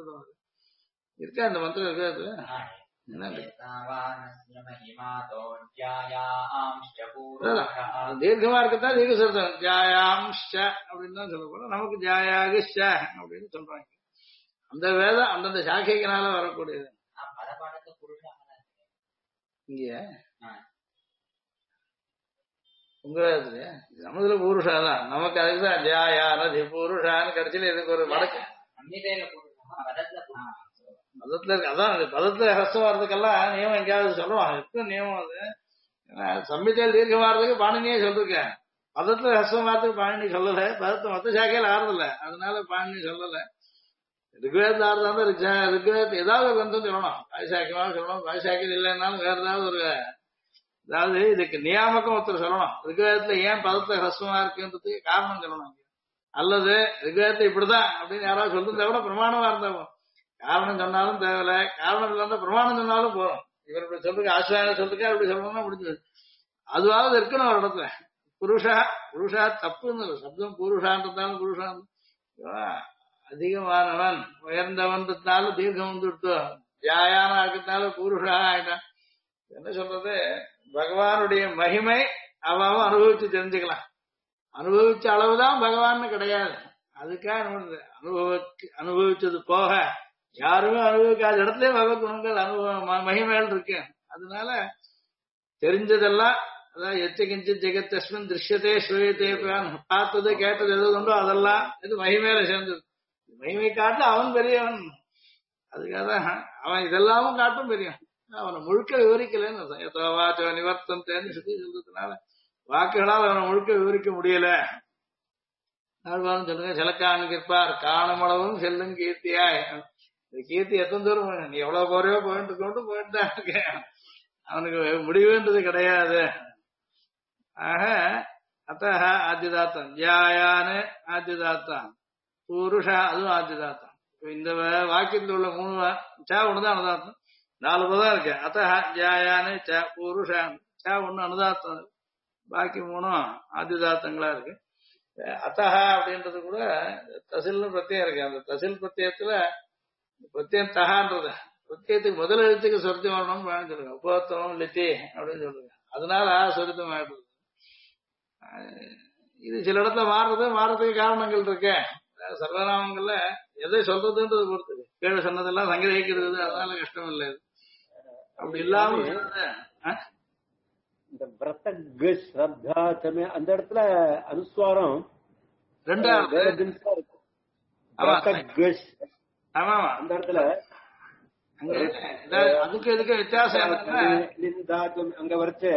Speaker 1: இருக்கா இந்த மந்திரம் ரிவேதத்துல. என்ன தீர்க்கமா இருக்கத்தான் தீர்க்க சொல்றோம். ஜாயாம்ஷ அப்படின்னு தான் சொல்ல போறோம். நமக்கு ஜாயாகிஷ அப்படின்னு சொல்றாங்க. அந்த வேதம் அந்தந்த சாக்கைகளால வரக்கூடியது. இங்க உங்க நமதுல பூருஷாதான், நமக்கு அதுக்குதான் ஜாயா நதி பூருஷான்னு கடைசியில இதுக்கு ஒரு வடக்கு பதத்துல இருக்கு. அதான் பதத்துல ஹஸ்தம் வர்றதுக்கெல்லாம் நியமம் எங்கேயாவது சொல்லுவாங்க. எப்ப நியமம் அது சம்மித்தையில் தீர்க்கம் வர்றதுக்கு பாணினியே சொல்லிருக்கேன். பதத்துல ஹஸ்தம் வர்றதுக்கு பாணினி சொல்லல. பதத்தை மொத்த சாக்கையில ஆறுதில்ல, அதனால பாணினி சொல்லல. ரிக்வேதத்தில் ஆறுதான் ரிக்வேதத்தை ஏதாவது ஒரு கந்தம் சொல்லணும். பாய்சாக்கியமாக சொல்லணும். பாய்சாக்கியம் இல்லைன்னாலும் வேற ஏதாவது ஒரு, அதாவது இதுக்கு நியாமக்கம் ஒருத்தர் சொல்லணும். ரிக்வேதத்துல ஏன் பதத்துல ஹஸ்தமா இருக்குன்றதுக்கு காரணம் சொல்லணும். அல்லது ரிக்வேதத்தை இப்படிதான் அப்படின்னு யாராவது சொல்றதை விட பிரமாணமா இருந்தா காரணம் சொன்னாலும் தேவையில்ல. காரணம் இல்லாத பிரமாணம் சொன்னாலும் போறோம். இவர் இப்படி சொல்றதுக்கு ஆசிரியர் சொல்றதுக்கு அப்படி சொல்லணும்னா முடிஞ்சது. அதுவாவது இருக்கணும் ஒரு இடத்துல. புருஷா புருஷா தப்புன்னு சப்தம் புருஷான்றதாலும் புருஷா அதிகமானவன் உயர்ந்தவன்றதுனால தீர்க்கம் வந்துடுத்து. ஜாயான ஆக்கிறதுனால புருஷா ஆயிட்டான். என்ன சொல்றது, பகவானுடைய மகிமை அவன் அனுபவிச்சு தெரிஞ்சுக்கலாம். அனுபவிச்ச அளவுதான் பகவான் கிடையாது. அதுக்காக அனுபவிச்சது போக யாருமே அனுபவிக்காத இடத்துல பகவத் குணங்கள் அனுபவம் மகிமைகள் இருக்கு. அதனால தெரிஞ்சதெல்லாம், அதாவது எத்தகிஞ்சு ஜெகத்தஸ்மின் திருஷ்யத்தே ஸ்ரூயத்தே, பார்த்தது கேட்டது எது உண்டோ அதெல்லாம் இது மகிமையில சேர்ந்தது. மகிமை காட்டு அவன் பெரியவன். அதுக்காக அவன் இதெல்லாமும் காட்டும் பெரியவன். அவனை முழுக்க விவரிக்கலன்னு நிவர்த்தன்னு சொல்லி சொல்றதுனால வாக்குகளால் அவனை முழுக்க விவரிக்க முடியல. சொல்லுங்க, சிலக்கான் கிற்பார் காணமளவும் செல்லும் கீர்த்தியாய். கீர்த்தி எத்தனை தூரம் நீ எவ்வளவு போறையோ போயிட்டு கொண்டு போயிட்டுதான் இருக்கேன். அவனுக்கு முடிவுன்றது கிடையாது. ஆக அத்த ஆத்தியதாத்தம் ஜாயான்னு ஆத்தியதாத்தான், புருஷா அதுவும் ஆத்தியதாத்தான். இந்த வாக்கியத்தில் உள்ள 3 சா ஒண்ணுதான் அனுதாத்தம், 4 பதம் இருக்கு. அத்த ஜாயான்னு ச புருஷான் சா ஒண்ணு அனுதாத்தம், பாக்கி 3 ஆத்தியதாத்தங்களா இருக்கு. அத்தஹா அப்படின்றது கூட தசில்னு பிரத்யம் இருக்கு. அந்த தசில் பிரத்யத்துல பிரத்யம் தகான்றது பிரத்யத்துக்கு முதல் எழுத்துக்கு சொருத்தம் வரணும்னு சொல்லுங்க. உபத்தம் லித்தி அப்படின்னு சொல்லுங்க. அதனால சொருத்தம் ஆயிடுது. இது சில இடத்துல மாறுறதுக்கு காரணங்கள் இருக்கு. சர்வநாமங்கள்ல எதை சொல்றதுன்றது பொறுத்து கீழே சொன்னதெல்லாம் சங்கிரகிக்கிறது. அதனால கஷ்டம் இல்லை. அப்படி இல்லாம
Speaker 2: இந்த பிரதக் ஸ்ரத்தா அந்த இடத்துல அனுஸ்வாரம்
Speaker 1: 2வது
Speaker 2: அந்த இடத்துல
Speaker 1: அதுக்கு இதுக்கு வித்தியாசம்
Speaker 2: அங்க வரைச்சு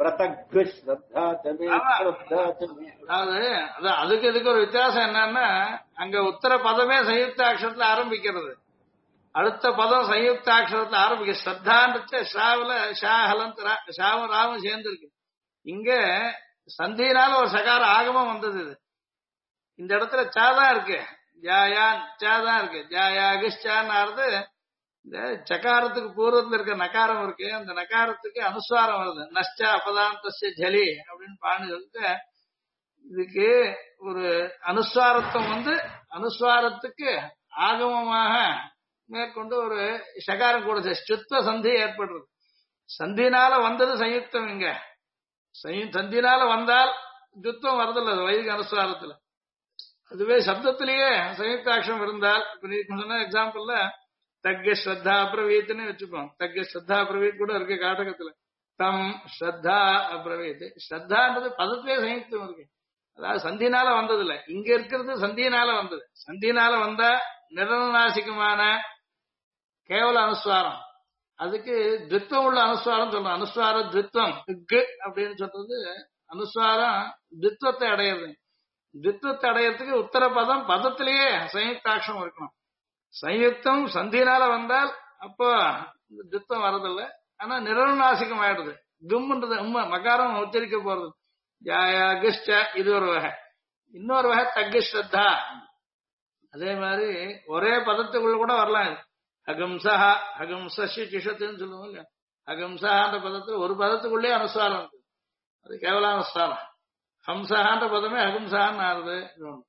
Speaker 1: அதுக்கு இதுக்கு ஒரு வித்தியாசம் என்னன்னா, அங்க உத்தர பதமே சயுக்த அக்ஷரத்துல ஆரம்பிக்கிறது, அடுத்த பதம் சயுக்த அக்ஷரத்துல ஆரம்பிக்க. ஸ்ரத்தான்ற ஷாவில ஷாவும் ராவும் சேர்ந்து இருக்கு. இங்க சந்தியினால ஒரு சகார ஆகமம் வந்தது. இது இந்த இடத்துல சாதான் இருக்கு, ஜாயான் சாதான் இருக்கு. ஜாயாகிஷ்சான்னு இந்த சகாரத்துக்கு பூர்வத்துல இருக்க நகாரம் இருக்கு, அந்த நகாரத்துக்கு அனுஸ்வாரம் வருது. நஷ்டா அபதாந்தஸ்ய ஜலி அப்படின்னு பாணி சொல்லிட்டு இதுக்கு ஒரு அனுஸ்வாரத்துவம் அனுஸ்வாரத்துக்கு ஆகமமாக மேற்கொண்டு ஒரு சகாரம் கூட சுத்த சந்தி ஏற்படுறது. சந்தினால வந்தது சயுக்தம். இங்க சந்தினால வந்தால் ஜுத்தம் வரதில்ல வைதிக அனுஸ்வாரத்துல. அதுவே சப்தத்திலேயே சயுக்தாட்சரம் இருந்தால், இப்ப நீ சொன்ன எக்ஸாம்பிள்ல தக்க ஸ்ரத்தா அப்ரவீத்னு வச்சுப்போம். தக்க ஸ்ரத்தா அப்ரவீத் கூட இருக்கு காட்டகத்துல. தம் ஸ்ரத்தா அப்ரவீத், ஸ்ரத்தான்றது பதத்திலே சயுக்தம் இருக்கு. அதாவது சந்தினால வந்தது இல்ல, இங்க இருக்கிறது சந்தினால வந்தது. சந்தினால வந்தா நிரநாசிகமான கேவல அனுஸ்வாரம், அதுக்கு துவம் உள்ள அனுஸ்வாரம் சொல்லணும். அனுஸ்வார துவம் அப்படின்னு சொல்றது அனுஸ்வாரம் துவத்தை அடையிறது. துவத்தை அடையறதுக்கு உத்தர பதம் பதத்திலேயே சயுக்தாட்சம் இருக்கணும். சயுக்தம் சந்தினால வந்தால் அப்போ துவம் வரதில்லை, ஆனா நிரநாசிகம் ஆயிடுது. தும்ன்றது மகாரம் உச்சரிக்க போறது. ஜாயா கிஷ்ட இது ஒரு வகை. இன்னொரு வகை தக்கு ஸ்ரத்தா. அதே மாதிரி ஒரே பதத்துக்குள்ள கூட வரலாம். இது அகம்சா அகம்சி சிஷத்துன்னு சொல்லுவோம் இல்லையா. அகம்சான்ற பதத்துல ஒரு பதத்துக்குள்ளே அனுஸ்வாரம் இருக்கு, அது கேவல அனுஸ்வாரம். ஹம்சஹான்ற பதமே அகம்சான்னு ஆறுது.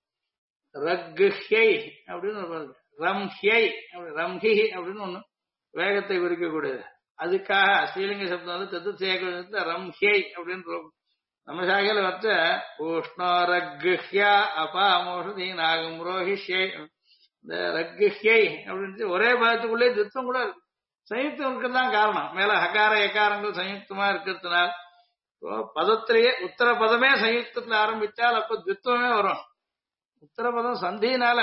Speaker 1: ரக்ஹை அப்படின்னு ஒரு பதம், ரம்ஹை ரம்ஹி அப்படின்னு ஒண்ணு வேகத்தை குறிக்கக்கூடியது. அதுக்காக ஸ்ரீலிங்க சப்தம் தத்து ரம்ஹை அப்படின்னு நம்ம சாகையில வச்ச உஷ்ணோரக்ஹ்யா அபாமோஷதி நாகம் ரோஹிஷ்யை, இந்த ரக்ஹ்யை அப்படின்னு ஒரே பதத்துக்குள்ளே தித்தம் கூட இருக்கு. சயுக்தம் இருக்கிறதுதான் காரணம். மேல ஹகார எகாரங்கள் சயுக்தமா இருக்கிறதுனால பதத்திலேயே உத்தர பதமே சயுக்தத்துல ஆரம்பிச்சால் அப்ப தித்துவமே வரும். உத்தர பதம் சந்தினால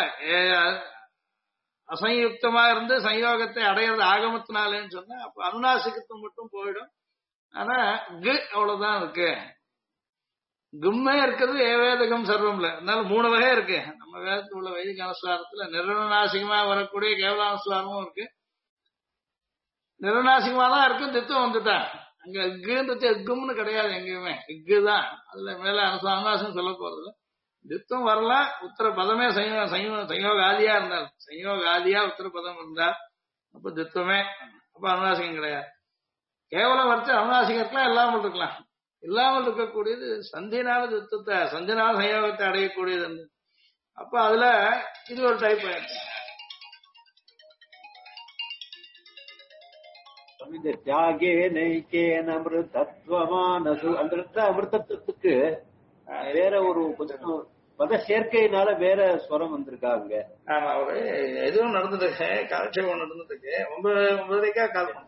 Speaker 1: அசயுக்தமா இருந்து சயோகத்தை அடையிறது ஆகமத்தினாலேன்னு சொன்னா அப்ப அனுநாசிகத்துவம் மட்டும் போயிடும். ஆனா அவ்வளவுதான் இருக்கு. கும்மே இருக்கிறது ஏவேதகம் சர்வம்ல. அதனால 3 வகை இருக்கு. நம்ம வேதத்துல உள்ள வைதிக அனுஸ்வாரத்துல நிர்ணநாசிகமா வரக்கூடிய கேவலானுஸ்வாரமும் இருக்கு. நிர்ணநாசிகமா தான் இருக்கு. தித்தம் வந்துட்டான் அங்க இக்குன்றது எக்கும்னு கிடையாது. எங்கேயுமே இக்குதான். அதுல மேல அனுநாசிகம் சொல்ல போறது. தித்தம் வரலாம். உத்தர பதமே சயோக ஆதியா இருந்தால், சயோக ஆதியா உத்தர பதம் இருந்தால் அப்ப தித்தமே. அப்ப அனுநாசிகம் கிடையாது. கேவலம் வரைச்ச அனுநாசிகம் இருக்கலாம், இல்லாமல் இருக்கலாம். இல்லாமல் இருக்கக்கூடியது சந்தினால தித்தத்தை, சந்தினால சயோகத்தை அடையக்கூடியது. அப்ப அதுல இது ஒரு டைப் ஆயிடுச்சு.
Speaker 2: இந்த தியாகே நைக்கே அமிர்தத்வமானசு அந்த இடத்துல அமிர்தத்துவத்துக்கு வேற ஒரு கொஞ்சம் பத சேர்க்கையினால வேற ஸ்வரம் வந்திருக்காங்க.
Speaker 1: ஆமா, ஒரு எதுவும் நடந்துட்டு காலட்சேபம் நடந்துட்டு 9:30 கால் பண்ண.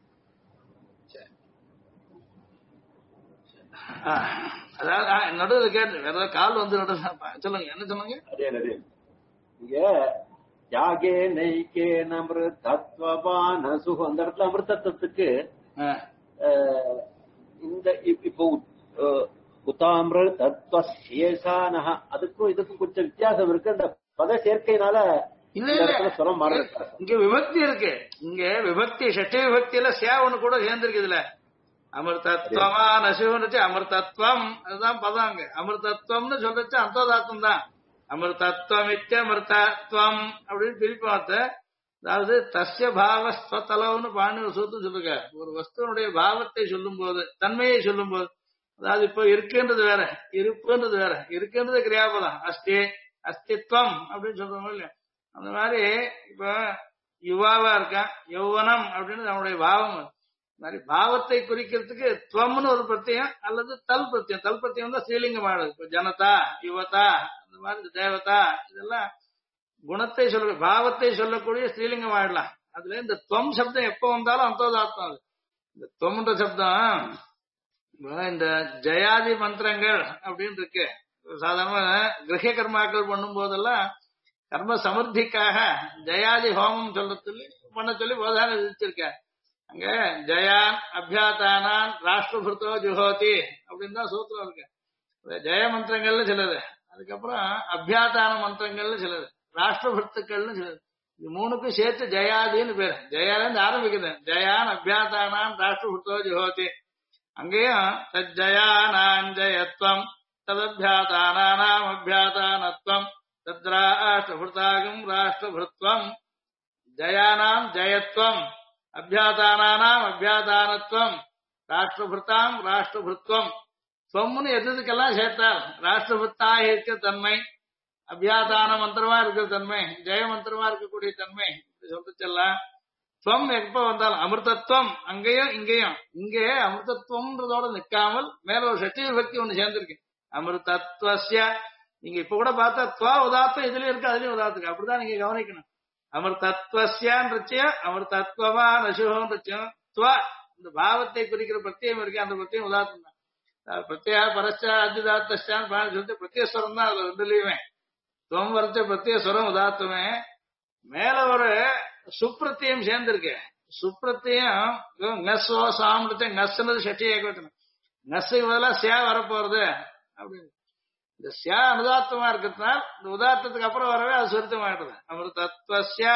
Speaker 1: அதாவது நடுவில் கேட்டு வேற ஏதாவது கால் வந்து நடுவில் சொல்லுங்க. என்ன சொன்னாங்க?
Speaker 2: அதே இங்க தியாகே நைக்கே அமிர்தத்வமானசு அந்த இடத்துல அமிர்தத்துவத்துக்கு இந்த இப்போ உத்தாமிர தத்வசேஷானஹ அதுக்கும் இதுக்கும் கொஞ்சம் வித்தியாசம் இருக்கு. அந்த பத சேர்க்கையினால
Speaker 1: இல்ல இங்க விபக்தி இருக்கு. இங்க விபக்தி ஷஷ்டி விபக்தியில சேவனு கூட சேர்ந்திருக்கு. இதுல அமிர்தத்வமா நசுவனுச்சு அமிர்தத்வம் அதுதான் பதம். அங்க அமிர்தத்வம்னு சொல்றச்சு அந்தோதாத்தம் தான். அமிர்தத்வம் அமிர்தத்வம் அப்படின்னு பிரிப்பு பார்த்த. அதாவது தஸ்ய பாவஸ்வத்தலவுன்னு பாணி ஒரு சூத்து சொல்லுங்க. ஒரு வஸ்துவனுடைய பாவத்தை சொல்லும் போது, தன்மையை சொல்லும் போது, அதாவது இப்ப இருக்குன்றது வேற, இருப்புன்றது வேற. இருக்குன்றது கிரியாபதம். அஸ்தி அஸ்தித்வம் அப்படின்னு சொல்றோம் இல்லையா? அந்த மாதிரி இப்ப யுவாவா இருக்கான், யௌவனம் அப்படின்னு நம்முடைய பாவம். மாதிரி பாவத்தை குறிக்கிறதுக்கு துவம்னு ஒரு பிரத்தியம் அல்லது தல் பிரத்தியம். தல் பிரத்தியம் தான் ஸ்ரீலிங்கம் ஆடுது. இப்ப ஜனதா, யுவதா, அந்த மாதிரி தேவதா, இதெல்லாம் குணத்தை சொல்ல பாவத்தை சொல்லக்கூடிய ஸ்ரீலிங்கம் ஆயிடலாம். அதுல இந்த துவம் சப்தம் எப்ப வந்தாலும் அந்தோதாத்மா. இந்த துவம்ன்ற சப்தம் இந்த ஜயாதி மந்திரங்கள் அப்படின்னு இருக்கு. சாதாரண கிரக கர்மாக்கள் பண்ணும் போதெல்லாம் கர்ம சமர்த்திக்காக ஜயாதி ஹோமம் சொல்றதுல பண்ண சொல்லி போதான விதிச்சிருக்க. அங்க ஜயான் அபியாத்தானான் ராஷ்டிரபுத்தோ ஜுஹோதி அப்படின்னு தான் சூத்திரம் இருக்கு. ஜெய மந்திரங்கள்னு சிலது, அதுக்கப்புறம் அபியாத்தான மந்திரங்கள்னு சிலது, ராஷ்டிரபுத்துக்கள்னு சிலது. இது 3க்கும் சேர்த்து ஜயாதின்னு பேரு. ஜயாலேருந்து ஆரம்பிக்குது. ஜயான் அபியாத்தானான் ராஷ்டிரபுத்தோ ஜுஹோதி. அங்கேயும் தஜயானான் ஜயத்வம் ததபியாதானாம் அபியாதானத்வம் தத்ராஷ்டிரபுத்தாகும் ராஷ்டிரபுத்வம் ஜயானாம் ஜயத்வம் அபியாதானாம் அபியாதானத்வம் ராஷ்டிரபுத்தாம் ராஷ்டிரபுத்வம். துவம்னு எதுக்கெல்லாம் சேர்த்தால் ராஷ்டிரபுத்தா இருக்க தன்மை, அபியாதான மந்திரமா இருக்கிற தன்மை, ஜெய மந்திரமா இருக்கக்கூடிய தன்மை சொல்லிச்செல்லாம். துவம் எப்ப வந்தாலும் அமிர்தத்துவம் அங்கேயும் இங்கேயும். இங்கே அமிர்தத்துவம்ன்றதோட நிக்காமல் மேல ஒரு சட்டி விபக்தி ஒண்ணு சேர்ந்திருக்கு. அமிர்தத்வஸ்ய நீங்க இப்ப கூட பார்த்தா துவா உதாத்தம் இதுலயும் இருக்கு, அதுலயும் உதாத்துக்கு. அப்படிதான் நீங்க கவனிக்கணும். அமிர்தத்வஸ்யான்றச்சியம் அமிர்தத்வமா நசுகோன்றச்சியம் துவா இந்த பாவத்தை குறிக்கிற பிரத்தியம் இருக்கு. அந்த பிரத்தியம் உதாத்தம் தான். பிரத்யா பரஸ்யா அத்யுதாத்தான்னு சொல்லிட்டு பிரத்யஸ்வரம் தான். அது ரெண்டுலயுமே துவம் வரைச்ச பிரத்யஸ்வரம் உதாத்தமே. மேல ஒரு சுப்ரத்தியம் சேர்ந்திருக்கு. சுப்ரத்தியம் நஸ்வோ சாம்றது நஸ்னது சட்டி ஏகவச்சனம். நஸ்ஸுக்கு பதிலாக சியா வரப்போறது அப்படின்னு. இந்த சியா அனுதாத்தமா இருக்கிறதுனால இந்த உதாத்தத்துக்கு அப்புறம் வரவே அது சுருத்தமாயிடுது. அமிர்தத்வஸ்ய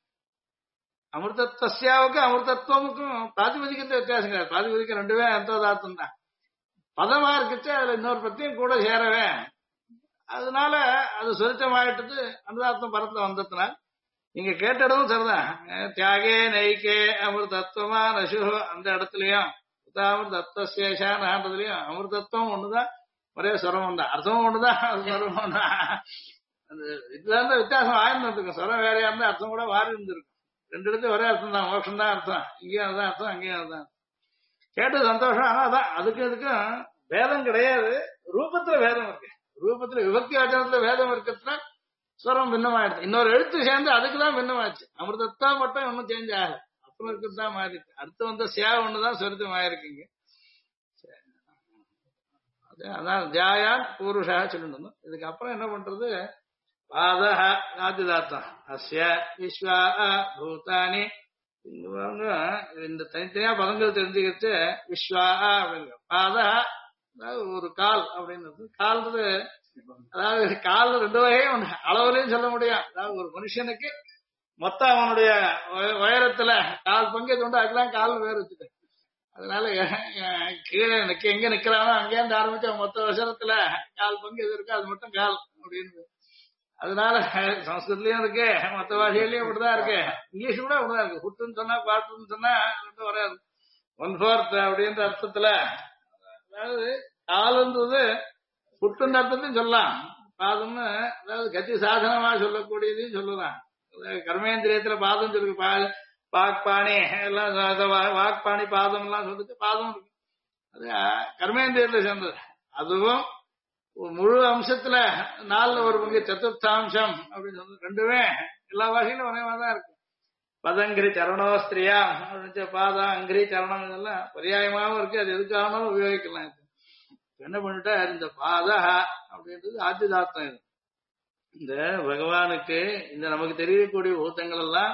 Speaker 1: அமிர்தத்வஸ்யாவுக்கும் அமிர்தத்துவமுக்கும் பிராதிபதிக்கத்தை வித்தியாசம் கிடையாது. பிராதிபதிக்கம் ரெண்டுமே அந்தோதாத்தம் தான். பதமா இருக்குச்சு அதுல இன்னொரு பிரத்தியம் கூட சேரவே, அதனால அது சுருத்தமாயிட்டது. அனுதாத்தம் பரத்துல வந்ததுனால நீங்க கேட்டதும் சரிதான். தியாகே நைக்கே அமிர்தத்துவமா நசு அந்த இடத்துலயும் அமிர்தத்வசேஷான்றதுலயும் அமிர்தத்துவம் ஒண்ணுதான், ஒரே சுரம் தான், அர்த்தமும் ஒண்ணுதான், சுரம் ஒண்ணுதான். அது இதுதான் வித்தியாசம் ஆயிருந்துருக்கும். சுரம் வேறையா இருந்தா அர்த்தம் கூட மாறி இருந்திருக்கும். ரெண்டு இடத்துல ஒரே அர்த்தம் தான், மோட்சம் தான் அர்த்தம். இங்கேயும் அதுதான் அர்த்தம், அங்கேயும் அதுதான். கேட்டு சந்தோஷம். ஆனா அதான் அதுக்கும் இதுக்கும் வேதம் கிடையாது, ரூபத்துல வேதம் இருக்கு. ரூபத்துல விபக்தி ஆச்சாரத்துல வேதம் இருக்கிறதுனா ஸ்வரம் பின்னமாயிடுச்சு. இன்னொரு எழுத்து சேர்ந்து அதுக்குதான் பின்னமாச்சு. அமிர்தத்தா மட்டும் ஒன்னும் சேஞ்ச் ஆகல, அப்புறம் இருக்கிறதுதான் மாறிடுச்சு. அடுத்து வந்த சியா ஒண்ணுதான் சொரித்தம் ஆயிருக்குங்க. அதான் ஜாயான் பூருஷா சொல்லணும். இதுக்கு அப்புறம் என்ன பண்றது? பாதஹ ஆதிதாத்தம் அஸ்ய விஸ்வா பூதானி. இந்த தனித்தனியா பதங்கள் தெரிஞ்சுக்கிட்டு விஸ்வா அப்படிங்க. பாதஹ அதாவது ஒரு கால் அப்படின்னு. கால்றது அதாவது கால் ரெண்டு வகையும் ஒண்ணு, அளவுலயும் சொல்ல முடியும். அதாவது ஒரு மனுஷனுக்கு மொத்தம் அவனுடைய உயரத்துல கால் பங்கு உண்டு, அதுதான் கால் வேறு வச்சுட்டு. அதனால கீழே எங்க நிக்கிறானோ அங்கேருந்து ஆரம்பிச்சு மொத்த வருஷத்துல கால் பங்கு எது இருக்கோ அது மட்டும் கால் அப்படின்னு. அதனால சமஸ்கிருத்லயும் இருக்கு, மற்ற பாஷையிலயும் இப்படிதான் இருக்கு, இங்கிலீஷ் கூட அப்படிதான் இருக்கு. ஹுட்டுன்னு சொன்னா பாட்டுன்னு சொன்னா ரெண்டும் வராது. 1/4 அப்படின்ற அர்த்தத்துல. அதாவது கால்ன்றது புட்டுன்ற அர்த்தத்தையும் சொல்லலாம், பாதம்னு அதாவது கத்தி சாதனமா சொல்லக்கூடியதையும் சொல்லலாம். கர்மேந்திரியத்துல பாதம் சொல்லுங்க, வாக்பாணி எல்லாம் வாக்பாணி பாதம் எல்லாம் சொல்லிட்டு பாதம் இருக்கு, அது கர்மேந்திரியத்துல சேர்ந்தது. அதுவும் முழு அம்சத்துல 4 ஒரு பங்கு சதுர்த்தாம்சம் அப்படின்னு சொல்லி ரெண்டுமே எல்லா வகையிலும் ஒரே மாதிரிதான் இருக்கு. பதங்கிரி சரணோஸ்திரியா அப்படின்னு பாதம் அங்கிரி சரணம் இதெல்லாம் பரியாயமாவும் இருக்கு, அது எதுக்காகனாலும் உபயோகிக்கலாம். என்ன பண்ணிட்டா இந்த பாதா அப்படின்றது ஆதிதாத்தம். இது இந்த பகவானுக்கு இந்த நமக்கு தெரியக்கூடிய பூத்தங்கள் எல்லாம்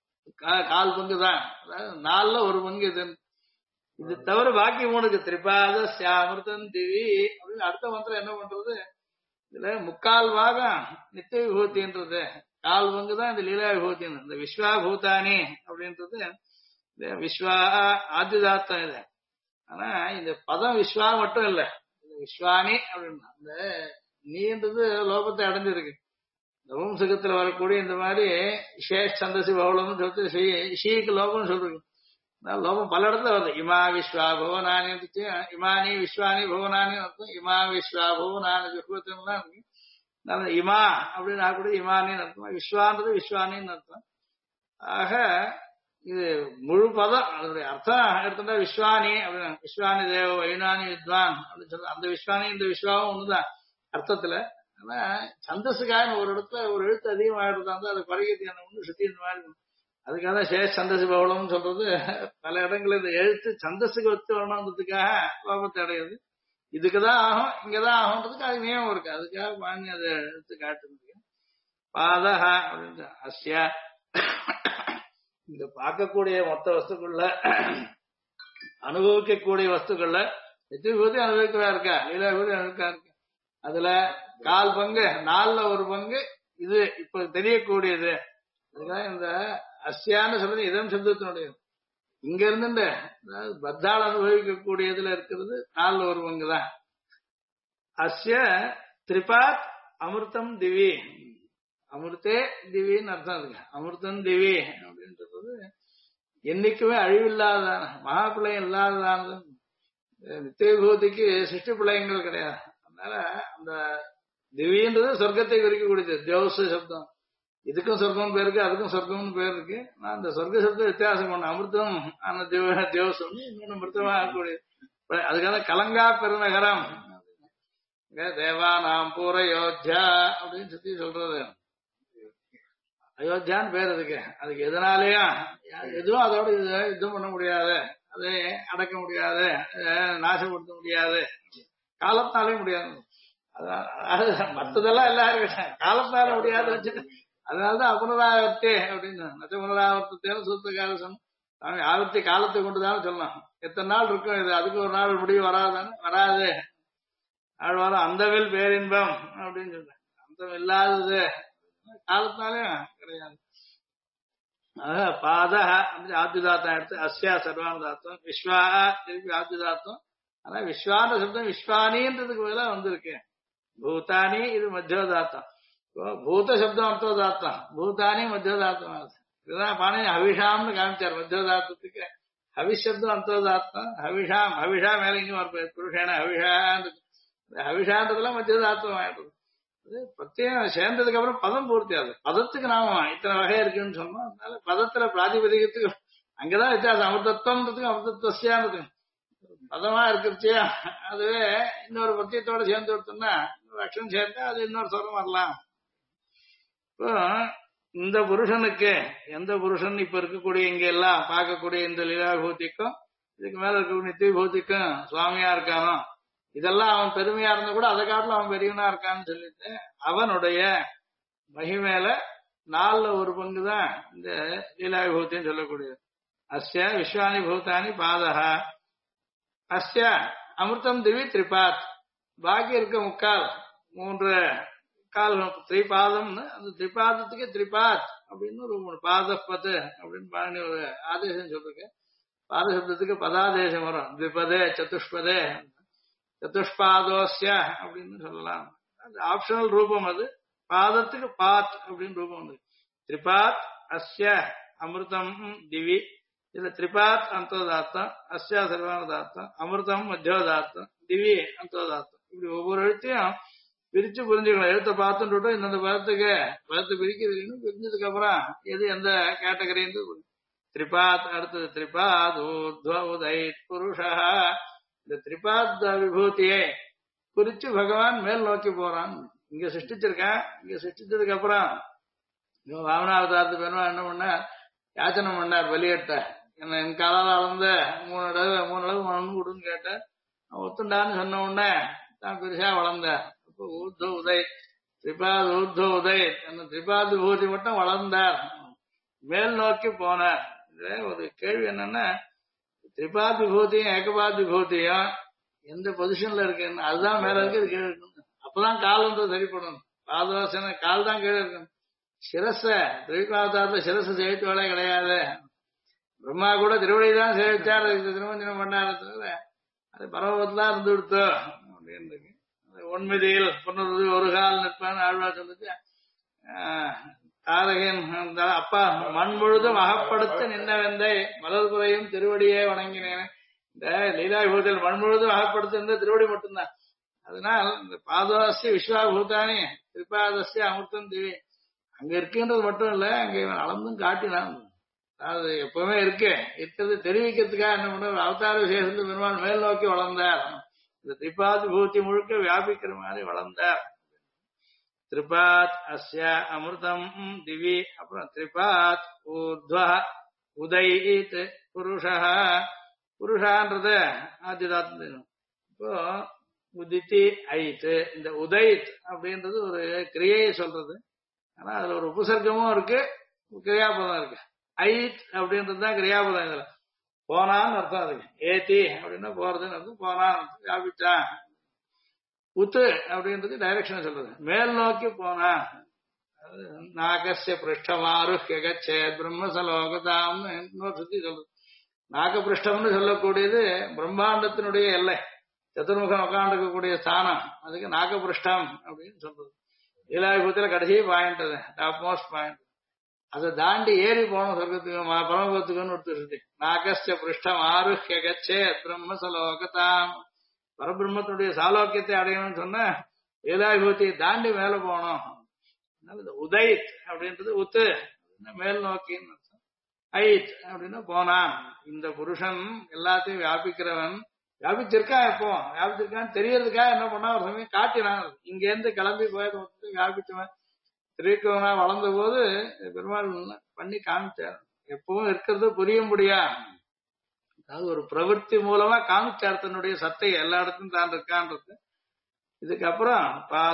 Speaker 1: கால் பங்கு தான், அதாவது 4ல ஒரு பங்கு இது. இது தவிர பாக்கி 3க்கு திரிபாத சியாமிருதம் திவி அப்படின்னு அடுத்த மந்திரம் என்ன பண்றது? இதுல 3/4 பாகம் நித்திய விபூத்தின்றது, 4 பங்கு தான் இந்த லீலா விபூத்தின்னு. இந்த விஸ்வா பூதானி அப்படின்றது இந்த விஸ்வா ஆதிதாத்தம் இது. ஆனா இந்த பதம் விஸ்வா மட்டும் இல்ல, விஸ்வானி அப்படின்னு அந்த நீன்றது லோபத்தை அடைஞ்சிருக்கு. நவம்சகத்துல வரக்கூடிய இந்த மாதிரி விசேஷ சந்தசி பவளம்னு சொல்லிட்டு ஷீக்கு லோபம் சொல்றது. லோபம் பல இடத்துல வருது. இமா விஸ்வா புவனானி இருந்துச்சு, இமானி விஸ்வானி புவனானி அர்த்தம், இமா விஸ்வா புவனானி விபூத்தம்லாம் இருக்கு. இமா அப்படின்னு ஆகக்கூடிய இமானின்னு அர்த்தம், விஸ்வான்றது விஸ்வானின்னு அர்த்தம். ஆக இது முழு பதம் அதனுடைய அர்த்தம் எடுத்துட்டா விஸ்வானி அப்படின்னு, விஸ்வானி தேவ வைனானி வித்வான் அப்படின்னு சொல்ற அந்த விஸ்வானி இந்த விஸ்வாவும் ஒண்ணுதான் அர்த்தத்துல. ஆனா சந்தஸுக்காக ஒரு இடத்துல ஒரு எழுத்து அதிகமாகிட்டு அது பரிகத்தியான ஒண்ணு சுத்தி இந்த மாதிரி. அதுக்காக தான் சேஷ் சந்தசு பவளம்னு சொல்றது. பல இடங்கள்ல இந்த எழுத்து சந்தஸுக்கு வச்சு வரணுன்றதுக்காக கோபத்தை அடையுது. இதுக்குதான் ஆகும் இங்கதான் ஆகும்ன்றதுக்கு அது நியமம் இருக்கு, அதுக்காக வாங்கி அதை எடுத்து காட்டுறது. பாதஹ அப்படின்னு அஸ்யா இந்த பார்க்கக்கூடிய மொத்த வஸ்துக்குள்ள அனுபவிக்கக்கூடிய வஸ்துக்கள்ல எத்தனை விபூதி அனுபவிக்கிறா இருக்கா, லீலா விபூதி அனுபவிக்கா இருக்கு. அதுல 1/4 பங்கு 4ல ஒரு பங்கு இது இப்ப தெரியக்கூடியது. அதுக்காக இந்த அஸ்யான்னு சொல்றது இதம் சப்தத்தினுடைய இங்க இருந்து பத்தாள் அனுபவிக்கக்கூடியதுல இருக்கிறது 4ல ஒரு பங்கு தான். அஸ்ய திரிபாத் அமிர்தம் திவி, அமிர்தே திவின்னு அர்த்தம் இருக்கு. அமிர்தம் திவி அப்படின்றது என்னைக்குமே அழிவில்லாததான மகாபிளயம் இல்லாததானது. நித்திய விபூதிக்கு சிருஷ்டி பிள்ளைங்கள் கிடையாது. அதனால அந்த திவின்றது சொர்க்கத்தை குறிக்கக்கூடியது. தேவச சப்தம், இதுக்கும் சொர்க்கம் பேர் இருக்கு, அதுக்கும் சொர்க்கம்னு பேர் இருக்கு. நான் அந்த சொர்க்க சப்தம் வித்தியாசம் பண்ண அமிர்தம் ஆன தேவசம் இன்னொன்னு மிருத்தமா இருக்கக்கூடியது. அதுக்காக கலங்கா பெருநகரம் தேவானாம் பூர அயோத்தியா அப்படின்னு சுத்தி சொல்றது. அயோத்தியான்னு பேர் அதுக்கு. அதுக்கு எதனாலயா எதுவும் அதோட யுத்தம் பண்ண முடியாது, அதை அடக்க முடியாது, நாசப்படுத்த முடியாது, காலத்தாலே முடியாது. மற்றதெல்லாம் எல்லாரும் காலத்தால முடியாது வச்சுட்டு அதனாலதான் அபுனராவர்த்தி அப்படின்னு மற்ற புனராவர்த்தேன்னு சூத்திரக்கார சொன்ன ஆவர்த்தி காலத்தை கொண்டுதான் சொல்லலாம். எத்தனை நாள் இருக்கும் இது, அதுக்கு ஒரு நாள் முடிவு வராதான்னு வராது. ஆழ்வாரம் அந்தவில் பேரின்பம் அப்படின்னு சொல்றேன். அந்தம் இல்லாதது காலத்தாலே கிடையாது. பாதஹ ஆத்யுதாத்தம் எடுத்து அஸ்யா சர்வானுதாத்தம் விஸ்வா திருப்பி ஆத்யுதாத்தம். ஆனா விஸ்வான சப்தம் விஸ்வானின்றதுக்கு மேல வந்திருக்கு. பூதானி இது மத்தியோதாத்தம், பூத சப்தம் அர்த்தோதாத்தம், பூதானி மத்தியோதாத்தம். இதுதான் பாணி ஹவிஷாம்னு காமிச்சார். மத்தியோதாத்தத்துக்கு ஹவிஷ் சப்தம் அர்த்தோதாத்தம், ஹவிஷாம் ஹவிஷா மேல இங்கும் வரப்போகுது புருஷன ஹவிஷான். ஹவிஷான்றதுலாம் மத்தியோதாத்தம் ஆயிடுது. பிரத்யேகம் சேர்ந்ததுக்கு அப்புறம் பதம் பூர்த்தி ஆகுது. பதத்துக்கு நாம இத்தனை வகை இருக்குன்னு சொன்னோம். அதனால பதத்துல பிராதிபதிகத்துக்கு அங்கதான் வித்தியாசம். அமிர்தத்துவம்ன்றதுக்கு அமிர்தத்துவசியானதுக்கு பதமா இருக்கிறச்சியா அதுவே இன்னொரு பிரத்தியத்தோட சேர்ந்து கொடுத்தோம்னா இன்னொரு அக்ஷரம் சேர்த்தா அது இன்னொரு சொரம் வரலாம். இப்போ இந்த புருஷனுக்கு எந்த புருஷன் இப்ப இருக்கக்கூடிய இங்க எல்லாம் பார்க்கக்கூடிய இந்த லீலாபூதிக்கும் இதுக்கு மேல இருக்கக்கூடிய நித்திய பூதிக்கும் சுவாமியா இருக்கானோ இதெல்லாம் அவன் பெருமையா இருந்தா கூட அதை காட்டிலும் அவன் பெரியவனா இருக்கான்னு சொல்லிட்டு அவனுடைய மகிமேல 4/4 தான் இந்த லீலாவிபூத்தின்னு சொல்லக்கூடியது. அஸ்ய விஸ்வானி பூதானி பாதஹா அஸ்ய அமிர்தம் திவி திரிபாத் பாக்கி இருக்க 3 கால் திரிபாதம்னு அந்த திரிபாதத்துக்கு திரிபாத் அப்படின்னு ஒரு 3 பாதப்பது அப்படின்னு பாணி ஒரு ஆதேசம் சொல்லிருக்கு. பாத சப்தத்துக்கு பதாதேசம் வரும். திபதே சதுஷ்பதே சதுஷ்பாதோஸ்ய அப்படின்னு சொல்லலாம். அது ஆப்ஷனல் ரூபம். அது பாதத்துக்கு பாத் அப்படின்னு ரூபம் வந்து திரிபாத் அஸ்ய அமிர்தம் திவி இதுல திரிபாத் அந்தோதாத்தம் அஸ்யா சர்வானதாத்தம் அமிர்தம் மத்தியோதாத்தம் திவி அந்தோதாத்தம் இப்படி ஒவ்வொரு எழுத்தையும் பிரிச்சு புரிஞ்சுக்கணும். எழுத்த பார்த்துட்டு இந்த பதத்தை பிரிக்கிறது பிரிஞ்சதுக்கு அப்புறம் எது எந்த கேட்டகரின்னு திரிபாத் அடுத்தது திரிபாத் ஊர்த்வ உதைத் புருஷா. இந்த திரிபாத் விபூதியை குறிச்சு பகவான் மேல் நோக்கி போறான். இங்க சிருஷ்டிச்சிருக்கான். இங்க சிருஷ்டிச்சதுக்கு அப்புறம் வாமனாவதாரத்து பெருமாள் என்ன பண்ணார், யாச்சனை பண்ணார் பலியட்ட. என்ன என் காலால் அளந்த 3 அளவு மண் கொடுன்னு கேட்டார். அவன் ஒத்துண்டான்னு சொன்ன உடனே தான் பெருசா வளர்ந்தார். அப்போ ஊர்த்வ உதய் திரிபாத் ஊர்த்வ உதய் அந்த திரிபாத் விபூதி மட்டும் வளர்ந்தார், மேல் நோக்கி போனார். இதுல ஒரு கேள்வி என்னன்னா திரிபாத் விபூதியும் ஏகபாத் விபூதியும் எந்த பொசிஷன்ல இருக்குன்னு அதுதான் மேல இருக்கு, இது கீழே இருக்கு. அப்பதான் கால் வந்து சரிப்படும். பாதவாசன கால் தான் கீழே இருக்கணும். சிரஸ திரிபாதாரத்துல சிரச சேவித்த வேலை கிடையாது. பிரம்மா கூட திருவடி தான் சேவிச்சார், திருமஞ்சனம் பண்ணாரத்துல அது பரவத்தான் இருந்து கொடுத்தோம் அப்படின்னு இருக்கு. ஒன்மிதியில் பொண்ணு ஒரு கால் நிற்பான்னு ஆழ்வார் சொல்லிச்சு. தாரகன் அப்பா மண் முழுதும் அகப்படுத்த நின்ன வெந்தை மலர்புறையும் திருவடியே வணங்கினேன். இந்த லீலாவிபூதியில் மண் முழுதும் அகப்படுத்த இருந்த திருவடி மட்டும்தான். அதனால் இந்த பாதவாசிய விஸ்வாபூதானி திரிபாதசிய அமிர்தம் திவி அங்க இருக்குன்றது மட்டும் இல்ல, அங்க இவன் அளந்தும் காட்டினான். அது எப்பவுமே இருக்கிறது தெரிவிக்கிறதுக்காக என்ன பண்ண அவதார விசேஷத்துல பெருமாள் மேல் நோக்கி வளர்ந்தார். இந்த திரிபாத் விபூதி முழுக்க வியாபிக்கிற மாதிரி வளர்ந்தார். திரிபாத் அஸ்ய அமிர்தம் திவி அப்புறம் திரிபாத் ஊர்த்வ உதைத் புருஷா. புருஷான்றத ஆதிதாத்தம். இப்போ உதித்தி ஐத் இந்த உதைத் அப்படின்றது ஒரு கிரியையை சொல்றது. ஆனா அதுல ஒரு உபசர்க்கமும் இருக்கு, கிரியாபதம் இருக்கு. ஐத் அப்படின்றது தான் கிரியாபதம். இதுல போனான்னு அர்த்தம். அதுக்கு ஏத்தி அப்படின்னா போறதுன்னு அர்த்தம். போனான் வியாபிச்சான். உத்து அப்படின்றது டைரக்ஷன் சொல்றது, மேல் நோக்கி போனா. நாகசிய பிருஷ்டமாருஹ்யகச்சே பிரம்மசலோகதாம்னு இன்னொரு சுத்தி சொல்றது. நாகபிருஷ்டம்னு சொல்லக்கூடியது பிரம்மாண்டத்தினுடைய எல்லை, சதுர்முகம் உட்காந்துருக்கக்கூடிய ஸ்தானம், அதுக்கு நாகபிருஷ்டம் அப்படின்னு சொல்றது. லீலாவிபூத்தில கடைசி பாயிண்ட், அது டாப் மோஸ்ட் பாயிண்ட். அதை தாண்டி ஏறி போனோம் சொர்க்கத்துக்கு பரமபத்துக்குன்னு ஒருத்தர். நாகசிய பிருஷ்டம் ஆருஹ்யகச்சே பிரம்மசலோகதாம் பரபிரம்மத்தினுடைய சாலோக்கியத்தை அடையணும்னு சொன்ன லீலாவிபூதியை தாண்டி மேல போனோம். உதைத் அப்படின்றது உத்து மேல் நோக்கின்னு அர்த்தம். ஐத் அப்படின்னா போனான். இந்த புருஷன் எல்லாத்தையும் வியாபிக்கிறவன். வியாபிச்சிருக்கான். எப்போ வியாபிச்சிருக்கான்னு தெரியறதுக்காக என்ன பண்ணா ஒரு சமயம் காட்டினான். இங்க இருந்து கிளம்பி போயது வியாபிச்சவன் திரிக்கவனா வளர்ந்த போது பெருமாள் பண்ணி காமிச்சார். எப்பவும் இருக்கிறது புரிய முடியா, அதாவது ஒரு பிரவൃத்தி மூலமா காமிச்சார் தன்னுடைய சத்தை எல்லா இடத்தும் தான் இருக்கான்றது. இதுக்கப்புறம்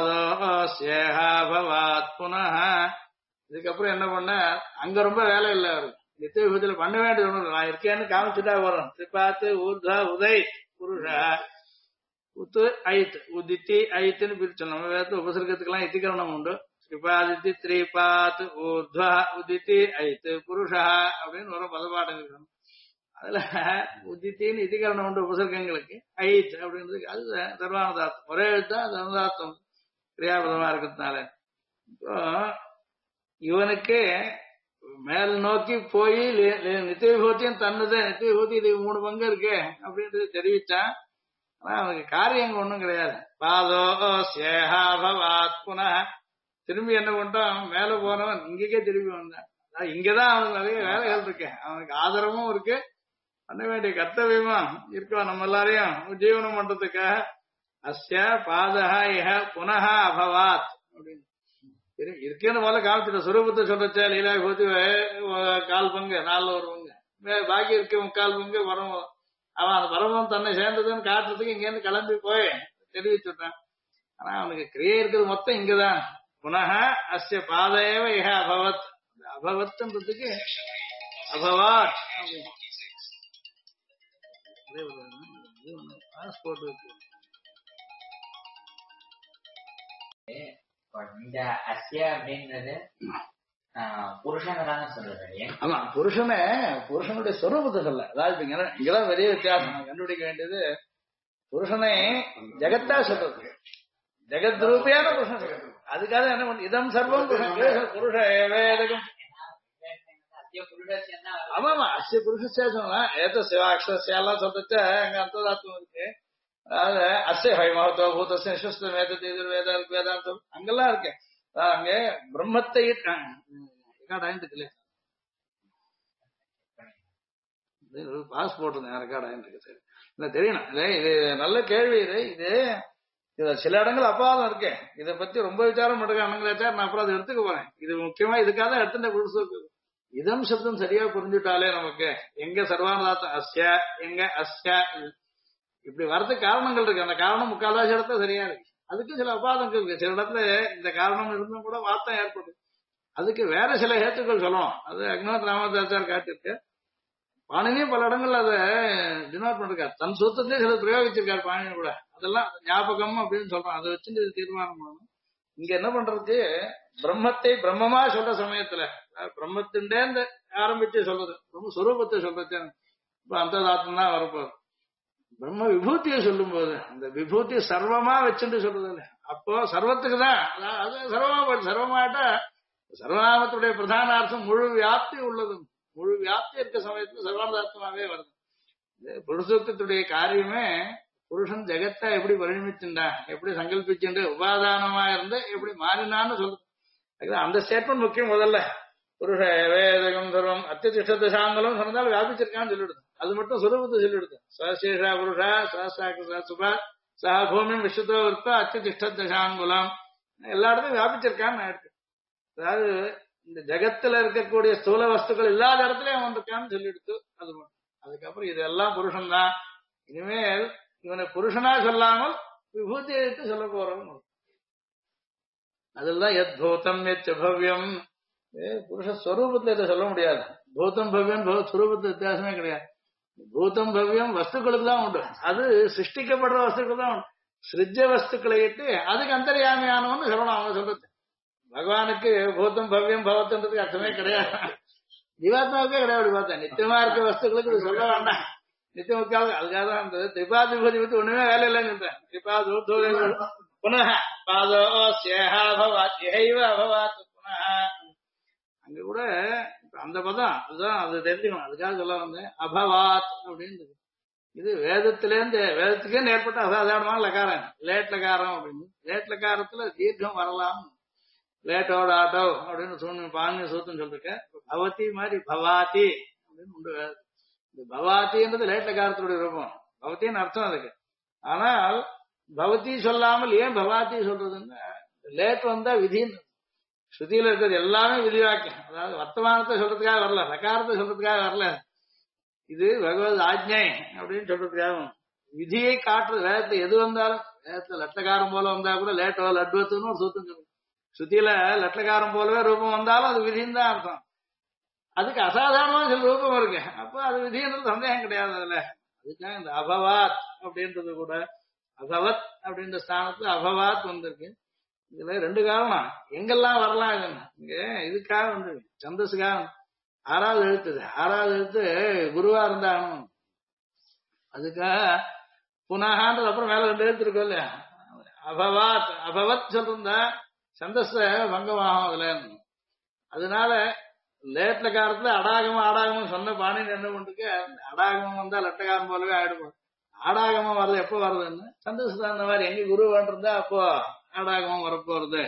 Speaker 1: பாதோஸ்யேஹாபவாத் புனஹ. இதுக்கப்புறம் என்ன பண்ண அங்க ரொம்ப வேலை இல்லை அவருக்கு. நித்திய விபத்துல பண்ண வேண்டியது ஒண்ணு நான் இருக்கேன்னு காமிச்சுட்டா வரும். திரிபாத்து ஊர்த்வ உதை புருஷ உத்து ஐத் உதித்தி ஐத்துன்னு பிரிச்சோம். நம்ம வேறு உபசர்க்கத்துக்கெல்லாம் இத்திகரணம் உண்டு. திரிபாதித்தி திரிபாத் ஊர்த்வ உதித்தி ஐத்து புருஷா அப்படின்னு ஒரு பதப்பாடம் இருக்கணும். அதுல உதித்தின்னு இதிகரணம் உண்டு உபசர்க்கங்களுக்கு. ஐத் அப்படின்றது அது சர்வானதார்த்தம், ஒரே எழுத்தா சர்வதார்த்தம் கிரியாபதமா இருக்கிறதுனால. இப்போ இவனுக்கு மேல் நோக்கி போய் நித்திய விபூத்தியும் தன்னுது. நித்திய விபூதி இது 3 பங்கு இருக்கு அப்படின்றது தெரிவிச்சான். ஆனா அவனுக்கு காரியம் ஒண்ணும் கிடையாது. பாதோ சேஹாபவாத் புனः திரும்பி என்ன பண்ணிட்டான், மேல போனவன் இங்கேயே திரும்பி வந்தான். இங்கதான் அவனுக்கு நிறைய வேலைகள் இருக்கு. அவனுக்கு ஆதரவும் இருக்கு, பண்ண வேண்டிய கர்த்தவியமா இருக்கோம் நம்ம எல்லாரையும் ஜீவனம் பண்றதுக்காக. அஸ்ய பாதஹ இஹ புனஹ அபவாத் அப்படின்னு இருக்கேன்னு போல காமிச்சிட்ட சுரூபத்தை சொல்றச்ச லீலா கோதி கால் பங்கு 4/1 பாக்கி இருக்க 3/4 பங்கு வரும். அவன் அந்த பரமம் தன்னை சேர்ந்ததுன்னு காட்டுறதுக்கு இங்க இருந்து கிளம்பி போய் தெரிவிச்சுட்டான். ஆனா அவனுக்கு கிரியை இருக்கிறது மொத்தம் இங்கதான். புனக அஸ்ய பாதையவ இஹ அபவத், அபவத்ன்றதுக்கு அபவாட் பாஸ்போர்ட் இருக்கு.
Speaker 3: இந்த அஸ்ய அப்படின்றது புருஷன் சொல்றது.
Speaker 1: ஆமா, புருஷனுடைய சொரூபத்தை சொல்ல. அதாவது இங்கதான் பெரிய வித்தியாசம் கண்டுபிடிக்க வேண்டியது. புருஷனை ஜெகத்தா சொல்றது, ஜெகத் ரூபியான புருஷன் சொல்றது. அதுக்காக என்ன பண்ண இதம் சர்வம் புருஷ வேதகம். ஆமாமா, அஸ்ய புருஷ சொல்லலாம். ஏதோ சிவாட்சரம் சொல்றச்ச அங்க அர்த்ததாத்மம் இருக்கு. அதாவது அஸ்ய ஹைமஹத்துவ பூதஸ்ய விஸ்வஸ்த வேதத்தை வேதாந்தம் அங்கெல்லாம் இருக்கு. அங்க பிரம்மத்தை ரெக்கார்ட் பாஸ்போர்ட் ரெக்கார்ட் ஆயிருக்கு. சரி, இல்ல தெரியணும். இது நல்ல கேள்வி. இது சில இடங்கள் அப்பாதம் இருக்கு. இதை பத்தி ரொம்ப விசாரம் பண்றாங்க. நான் அப்புறம் அதை எடுத்துக்க போறேன். இது முக்கியமா இதுக்காக தான் எடுத்துட்ட புதுசு. இதம் சப்தம் சரியா புரிஞ்சுட்டாலே நமக்கு எங்க சர்வானதாத்தம் அஸ்ய எங்க அஸ்ய இப்படி வர்றதுக்கு காரணங்கள் இருக்கு. அந்த காரணம் முக்கால்வாசி இடத்துல சரியா இருக்கு. அதுக்கு சில அபாதங்கள் இருக்கு. சில இடத்துல இந்த காரணம் இருந்தும் கூட வார்த்தை ஏற்படுது. அதுக்கு வேற சில ஹேத்துக்கள் சொல்லணும். அது அக்னோத் ராமதாச்சார் காட்டிருக்கு. பாணினியும் பல இடங்கள்ல அதை டினோட் பண்ணிருக்காரு. தன் சூத்திரத்தையும் சில பிரயோகிச்சிருக்காரு பாணினி கூட. அதெல்லாம் ஞாபகம் அப்படின்னு சொல்றோம். அதை வச்சுட்டு இது தீர்மானம் பண்ணணும். இங்க என்ன பண்றது, பிரம்மத்தை பிரம்மமா சொல்ற சமயத்துல பிரம்மத்தின்டே ஆரம்பிச்சு சொல்றது, பிரம்ம சுரூபத்தை சொல்றது. இப்ப அந்ததாத்மா தான் வரப்போகுது. பிரம்ம விபூதியை சொல்லும் போது அந்த விபூதி சர்வமா வச்சுட்டு சொல்றது இல்லை. அப்போ சர்வத்துக்கு தான் அது சர்வமா போயிடுது. சர்வமாட்டா சர்வநாமத்துடைய பிரதான அர்த்தம் முழு வியாப்தி உள்ளது. முழு வியாப்தி இருக்க சமயத்துல சர்வாந்தார்த்தமாவே வருது. புருஷத்துடைய காரியமே புருஷன் ஜெகத்தா எப்படி பரிணமிச்சுண்டா, எப்படி சங்கல்பிச்சுண்டு உபாதானமா இருந்து எப்படி மாறினான்னு சொல்லுது. அந்த ஸ்டேட்மெண்ட் முக்கியம். முதல்ல புருஷ வேதகம் சர்வம் அத்தியதிஷ்டதசாங்கலம் சொன்னாலும் வியாபிச்சிருக்கான்னு சொல்லிடுது. அது மட்டும் சுலபத்தை சொல்லிடுது. சசேஷா புருஷா சஹசாக்கிருஷா சுபா சஹா பூமி விஸ்வத்தோ விற்ப அத்தியதிஷ்டதசாங்குலம் எல்லா இடத்தையும் வியாபிச்சிருக்கான்னு இருக்கு. அதாவது இந்த ஜெகத்துல இருக்கக்கூடிய ஸ்தூல வஸ்துக்கள் இல்லாத இடத்துலயும் அவன் இருக்கான்னு சொல்லிடுத்து. அது மட்டும். அதுக்கப்புறம் இதெல்லாம் புருஷன் தான். இனிமேல் இவனை புருஷனா சொல்லாமல் விபூதியை எடுத்து சொல்ல போறோம். அதுதான் எத் பூதம் எத் பவ்யம். புருஷஸ்வரூபத்துல இதை சொல்ல முடியாது. பூதம் பவ்யம் ஸ்வரூபத்து வித்தியாசமே கிடையாது. பூதம் பவ்யம் வஸ்துக்களுக்கு தான் உண்டு. அது சிருஷ்டிக்கப்படுற வஸ்துக்கள் தான் உண்டு. சிருஜ வஸ்துக்களை இட்டு அதுக்கு அந்தர்யாமியானவன்னு சொல்லணும். அவன் சொல்றது பகவானுக்கு பூதம் பவ்யம் பவத்துன்றதுக்கு அர்த்தமே கிடையாது. ஜீவாத்மாவுக்கே கிடையாது. பார்த்தேன் நித்தியமா இருக்க வஸ்துக்களுக்கு இது சொல்ல வேண்டாம். நித்தியமுக்காக அதுக்காக தான் அந்த திரிபாதிபதி பத்தி ஒண்ணுமே வேலை இல்லைன்னு சொல்றேன். திரிபாது புனः பாதோ சேஹாபவாத் இஹைவ அபவாத் புனः. அங்க கூட அந்த பதம் அதுதான், அது தெரிஞ்சுக்கணும். அதுக்காக சொல்ல வந்தேன். அபவாத் அப்படின்னு இது வேதத்திலேருந்து வேதத்துக்கே ஏற்பட்ட அசாதாரணமான லகாரம், லேட் லகாரம் அப்படின்னு. லேட் லகாரத்துல தீர்க்கம் வரலாம். லேட்டோட ஆட்டோ அப்படின்னு சொன்ன பாங்க சூத்தம் சொல்லிருக்கேன். பவதி மாதிரி பவாதி அப்படின்னு உண்டு. இந்த பவாத்தின்றது லேட் லகாரத்துடைய ரூபம். பவத்தின்னு அர்த்தம் அதுக்கு. ஆனால் பவதி சொல்லாமல் ஏன் பவாத்தி சொல்றதுன்னு, லேட் வந்தா விதின்னு. ஸ்ருதியில இருக்கிறது எல்லாமே விதிவாக்கியம். அதாவது வர்த்தமானத்தை சொல்றதுக்காக வரல, லகாரத்தை சொல்றதுக்காக வரல. இது பகவத் ஆஜ்ஞை அப்படின்னு சொல்றதுக்காக விதியை காட்டுறது. வேதத்துல எது வந்தாலும், வேதத்துல லட்சகாரம் போல வந்தா கூட லேட்டோ லட்வத்துன்னு ஒரு சூத்தம் சொல்லுங்க. ஸ்ருதியில லட்சகாரம் போலவே ரூபம் வந்தாலும் அது விதின்னு தான் அர்த்தம். அதுக்கு அசாதாரணமான சில ரூபம் இருக்கு. அப்போ அது விதின்றது சந்தேகம் கிடையாது அதுல. அதுக்காக இந்த அபவாத் அப்படின்றது கூட அபவத் அப்படின்ற ஸ்தானத்துல அபவாத் வந்திருக்கு. இதுல ரெண்டு காரணம் எங்கெல்லாம் வரலாம். இங்க இதுக்காக வந்து சந்தஸுக்காக 6வது எழுத்துது. 6வது எழுத்து குருவா இருந்தாலும் அதுக்காக புனகான்றது அப்புறம் மேல 2 எழுத்து இருக்கும் இல்லையா. அபவாத் அபவத் சொல்லிருந்தா சந்தஸ பங்கமாகும் அதுல. அதனால லேட்ல காலத்துல ஆடாகமும் சொன்ன பாணின்னு என்ன பண்றது, அடாகமம் வந்தா லட்டகாரம் போலவே ஆயிடும். ஆடாகமம் வருது எப்போ வருதுன்னு சந்தோஷம் தான். அந்த மாதிரி எங்க குரு வேண்டிருந்தா அப்போ ஆடாகமம் வரப்போறது.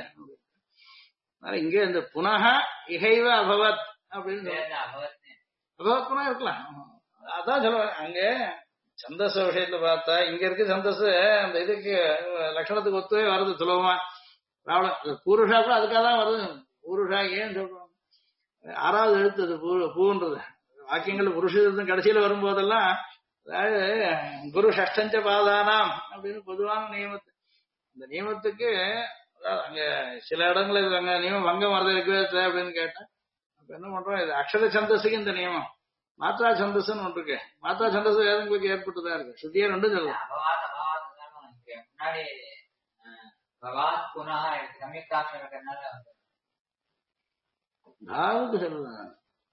Speaker 1: இங்க இந்த புனக இகைவ அபவத் அப்படின்னு அபவத்னா இருக்கலாம். அதான் சொல்லுவேன் அங்க சந்தஸ் விஷயத்துல பார்த்தா இங்க இருக்க சந்தஸ் அந்த இதுக்கு லட்சணத்துக்கு ஒத்துவே வருது சுலபமா ப்ராப்ளம் பூருஷா கூட அதுக்காக தான் வருது பூருஷா ஏன்னு சொல்றோம் ஆறாவது எழுத்து அது பூன்றது வாக்கியங்கள் புருஷம் கடைசியில வரும்போதெல்லாம் அதாவது குரு ஷஷ்டஞ்ச பாதானாம் அப்படின்னு பொதுவான நியமத்து இந்த நியமத்துக்கு அங்க சில இடங்கள் அங்க நியமம் வங்கம் வரது இருக்கவே அப்படின்னு கேட்டேன் அப்ப என்ன பண்றோம் இது அக்ஷர சந்தஸுக்கு இந்த நியமம் மாத்ரா சந்தஸ்ன்னு ஒன்று இருக்கு மாத்ரா சந்தஸ் வேதங்களுக்கு ஏற்பட்டுதான் இருக்கு சுத்தியா ரெண்டும் சொல்லலாம்
Speaker 3: அபவாத் அபவாத் முன்னாடி பவாத் புனः சம்யுக்தாட்சரம் இருக்கிறதுனால
Speaker 1: தாவுக்கு சொல்லலாம்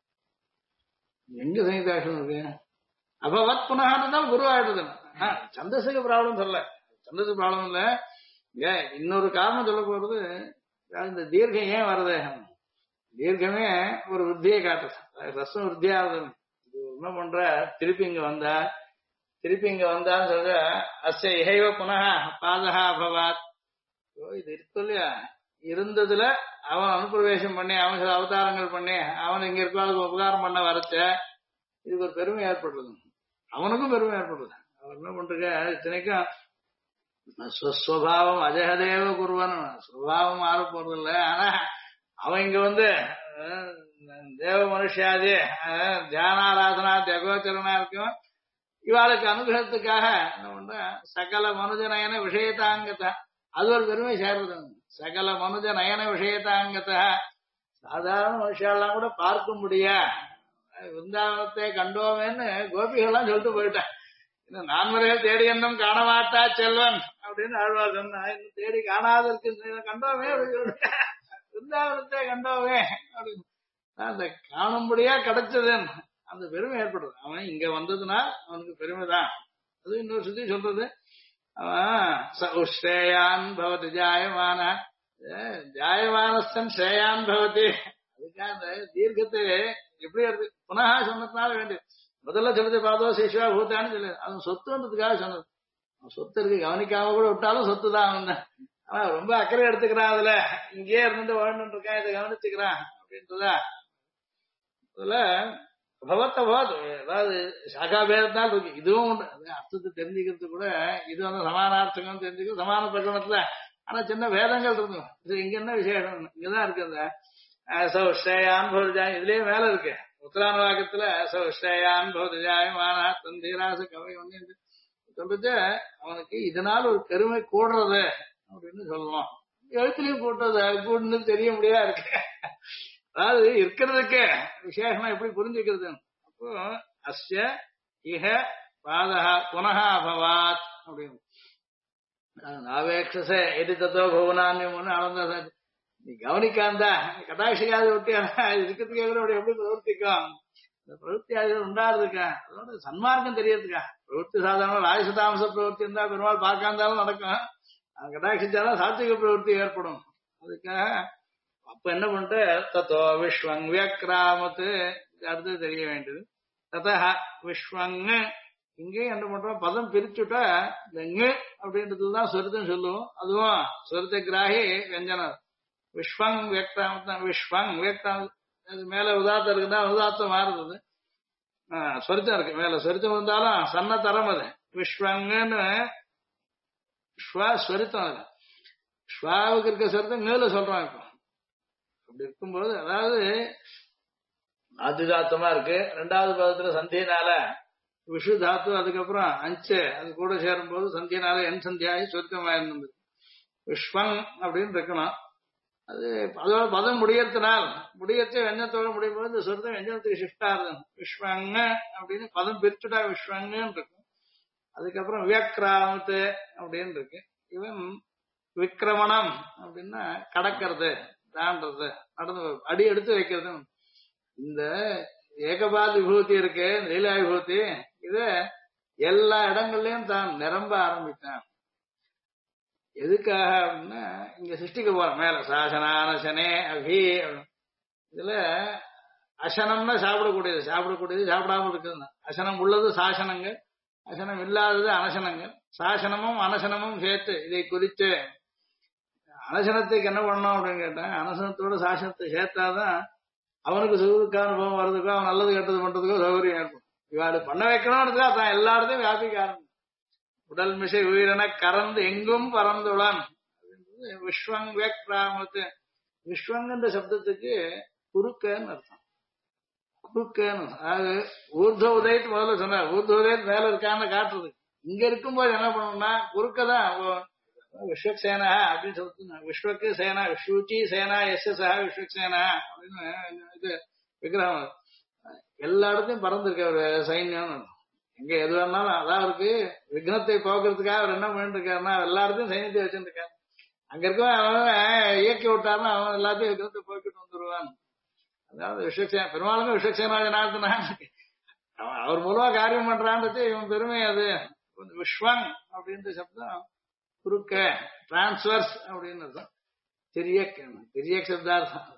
Speaker 1: எங்க சங்கீதாட்சரம் இருக்கு அபவத் புனகான்னு குரு ஆயிடுது சந்தஸுக்கு ப்ராப்ளம் சொல்ல சந்தஸுக்கு ப்ராப்ளம் இல்ல இன்னொரு காரணம் சொல்ல போறது இந்த தீர்க்கம் ஏன் வருது தீர்க்கமே ஒரு வித்தியை காட்டுது ரசம் வித்தியாவது இது என்ன பண்ற திருப்பி இங்க வந்தான்னு சொல்ற அஸ்ய இகைவ புனः பாதகா அபவாத் இது இருக்கு இல்லையா இருந்ததுல அவன் அனுப்பிரவேசம் பண்ணி அவன் சில அவதாரங்கள் பண்ணி அவன் இங்க இருக்கோ அதுக்கு உபகாரம் பண்ண வரச்ச இதுக்கு ஒரு பெருமை ஏற்படுறது அவனுக்கும் பெருமை ஏற்படுறது அவன் என்ன பண்ற இத்தனைக்கும் ஸ்வபாவம் அஜகதேவ குருவன் சுபாவம் மாற போறது இல்ல ஆனா அவன் இங்க தேவ மனுஷாதி தியானாராதனா ஜகோச்சரனா இருக்கும் இவாளுக்கு அனுகிரகத்துக்காக என்ன பண்ற சகல மனுஜ நயன விஷயத்தாங்கத்தை அது ஒரு பெருமை சேர்றது சகல மனுஜ நயன விஷயத்தாங்கத்தை சாதாரண மனுஷாலாம் கூட பார்க்க முடியா விருந்தாவனத்தை கண்டோமேன்னு கோபிகள்லாம் சொல்லிட்டு போயிட்டேன் இன்னும் நான்முறைகள் தேடி என்னும் காணமாட்டா செல்வன் அப்படின்னு ஆழ்வார் சொன்னா இன்னும் தேடி காணாத இருக்கு கண்டோமே அப்படின்னு சொல்லிட்டு விருந்தாவனத்தை கண்டோமே அப்படின்னு அந்த காணும்படியா கிடைச்சதுன்னு அந்த பெருமை ஏற்படுறது அவன் இங்க வந்ததுன்னா அவனுக்கு பெருமைதான் அது இன்னொரு சுத்தி சொல்றது அவன் ஸ்ரேயான் பவதி ஜாயமான ஜாயமானஸ்தன் ஸ்ரேயான் பவதி அதுக்காக அந்த தீர்க்கத்தை எப்படி இருக்கு புனகா சொன்னதுனால வேண்டியது முதல்ல சொல்லுது பாதோ சிசுவா பூத்தான்னு சொல்லு அவன் சொத்துன்றதுக்காக சொன்னது அவன் சொத்து இருக்கு கவனிக்காம கூட விட்டாலும் சொத்து தான் அவன் அவன் ரொம்ப அக்கறை எடுத்துக்கிறான் அதுல இங்கேயே இருந்துட்டு வாழ்ந்துட்டு இருக்கான் இதை கவனிச்சுக்கிறான் அப்படின்றதா அதுல பகவத்த பகவத் அதாவது சாகா பேதத்தால் இருக்கு இதுவும் உண்டு அர்த்தத்தை தெரிஞ்சுக்கிறது கூட இது சமானார்த்தகம் தெரிஞ்சுக்கிறது சமான பிரகடனத்துல ஆனா சின்ன வேதங்கள் இருக்கும் இது இங்க என்ன விசேஷம் இங்கதான் இருக்கு அந்த சௌஷ்டயான் பௌர்ஜாயம் இதுலயே மேல இருக்கு உத்தரானுவாக்கத்துல சௌஷ்டயான் பௌர்ஜாயமான தந்தீராச கவை ஒண்ணு சொல்றது அவனுக்கு இதனால ஒரு பெருமை கூடுறது அப்படின்னு சொல்லணும் எழுத்துலயும் கூட்டுறது கூடுன்னு தெரிய முடியா இருக்கு அதாவது இருக்கிறதுக்கு விசேஷமா எப்படி புரிஞ்சுக்கிறது அப்போ அஸ்ய இஹ பாதகா புனः அபவாத் அப்படின்னு நாவேக்ஷச எதி தத்தோ பவனான்யம்னு அளந்தா நீ கவனிக்காந்தா கட்டாட்சிக்காத ஒட்டியானா இருக்கிறதுக்கே கூட எப்படி பிரவர்த்திக்கும் இந்த பிரவருத்தி அது உண்டாடுறதுக்கா அதோட சன்மார்க்கம் தெரியறதுக்கா பிரவருத்தி சாதாரண ராஜசதாம்ச பிரவருத்தி இருந்தா பெருமாள் பார்க்காந்தாலும் நடக்கும் அது கட்டாட்சிச்சாலும் சாத்விக பிரவருத்தி ஏற்படும் அதுக்காக அப்ப என்ன பண்ணிட்டு தத்தோ விஸ்வங் வியக்ராமத்து அடுத்தது தெரிய வேண்டியது ததா விஸ்வங் இங்கேயும் என்ன பண்றோம் பதம் பிரிச்சுட்டா இந்த அப்படின்றதுதான் சொருத்தம் சொல்லுவோம் அதுவும் சொருத்த கிராகி வெஞ்சனம் விஸ்வங் வியக்ராமத்தான் விஸ்வங் வியக்ராம அது மேல உதாத்தம் இருக்குதா உதாத்தம் மாறுறது சொருத்தம் இருக்கு மேல சொருத்தம் இருந்தாலும் சன்ன தரம் அது விஸ்வங்கன்னு ஸ்வரித்தம் அது ஸ்வாவுக்கு இருக்க சொருத்தம் மேல சொல்றோம் இப்போ அப்படி இருக்கும்போது அதாவது ஆதிதாத்தமா இருக்கு ரெண்டாவது பதத்துல சந்தியினால விஷு தாத்து அதுக்கப்புறம் அஞ்சு அது கூட சேரும் போது சந்தியினால என் சந்தியாகி சொருக்கமா இருந்தது விஸ்வங் அப்படின்னு இருக்கணும் அது அதோட பதம் முடியறதுனால் முடியறச்ச வெஞ்சத்தோட முடியும் போது இந்த சொருத்தம் வெஞ்சனத்துக்கு ஷிஃப்ட் ஆகுது விஸ்வங்க அப்படின்னு பதம் பிரிச்சுட்டா விஸ்வங்கன்னு இருக்கும் அதுக்கப்புறம் வியக்ராமத்து அப்படின்னு இருக்கு இவன் விக்கிரமணம் அப்படின்னா கடக்கிறது தாண்டது நடந்து அடி எடுத்து வைக்கிறது இந்த ஏகபாத விபூதி இருக்கு லீலா விபூதி இத எல்லா இடங்கள்லயும் தான் நிரம்ப ஆரம்பித்தான் எதுக்காக அப்படின்னா இங்க சிருஷ்டிக்க போறோம் மேல சாசனானசனே அபி இதுல அசனம்னா சாப்பிடக்கூடியது சாப்பிடாம இருக்குது அசனம் உள்ளது சாசனங்கள் அசனம் இல்லாதது அனசனங்கள் சாசனமும் அனசனமும் சேர்த்து இதை குறித்து அனசனத்துக்கு என்ன பண்ணணும் அப்படின்னு கேட்டேன் அனசனத்தோட சாசனத்தை சேர்த்தாதான் அவனுக்கு சுகத்துக்கு அனுபவம் வர்றதுக்கோ அவன் நல்லது கெட்டது பண்றதுக்கோ சௌகரியம் ஏற்படும் இவாடு பண்ண வைக்கணும்னு தான் எல்லா இடத்தையும் வியாபிக்க ஆரம்பிச்சு உடல் மிசை உயிரென கறந்து எங்கும் பறந்துடன் விஸ்வங் வேக்ராமத்து. விஸ்வங்கிற சப்தத்துக்கு குறுக்கன்னு அர்த்தம். குறுக்கன்னு அதாவது ஊர்த உதயத்து முதல்ல சொன்னார். ஊர்த உதயத்து மேல இருக்கான்னு காட்டுறது. இங்க இருக்கும்போது என்ன பண்ணணும்னா குறுக்கதான் விஸ்வக்சேனா அப்படின்னு சொல்லிட்டு விஸ்வக்கு சேனா விஸ்வச்சி சேனா எஸ்எஸ்ஆ விஸ்வக்சேனா அப்படின்னு இது விக்கிரகம் எல்லா இடத்தையும் பறந்துருக்க ஒரு சைன்யம். எங்க எது வேணாலும் அதான் இருக்கு. விக்னத்தை போக்குறதுக்காக அவர் என்ன பண்ணிட்டு இருக்காருன்னா எல்லா இடத்தையும் சைன்யத்தை வச்சுருக்காரு. அங்க இருக்க அவன் இயக்கி விட்டாருன்னா அவன் எல்லாத்தையும் விக்னத்தை போக்கிட்டு வந்துருவான். அதாவது விஸ்வக்சேனா பெருமாளுமே விஸ்வக்சேனா ஜனார்த்தனா அவர் மூலமா காரியம் பண்றான்றது இவன் பெருமை. அது விஸ்வங் அப்படின்ற சப்தம் குறுக்க டிரான்ஸ்வர்ஸ் அப்படின்னு அர்த்தம். திரியக் சப்தார்த்தம்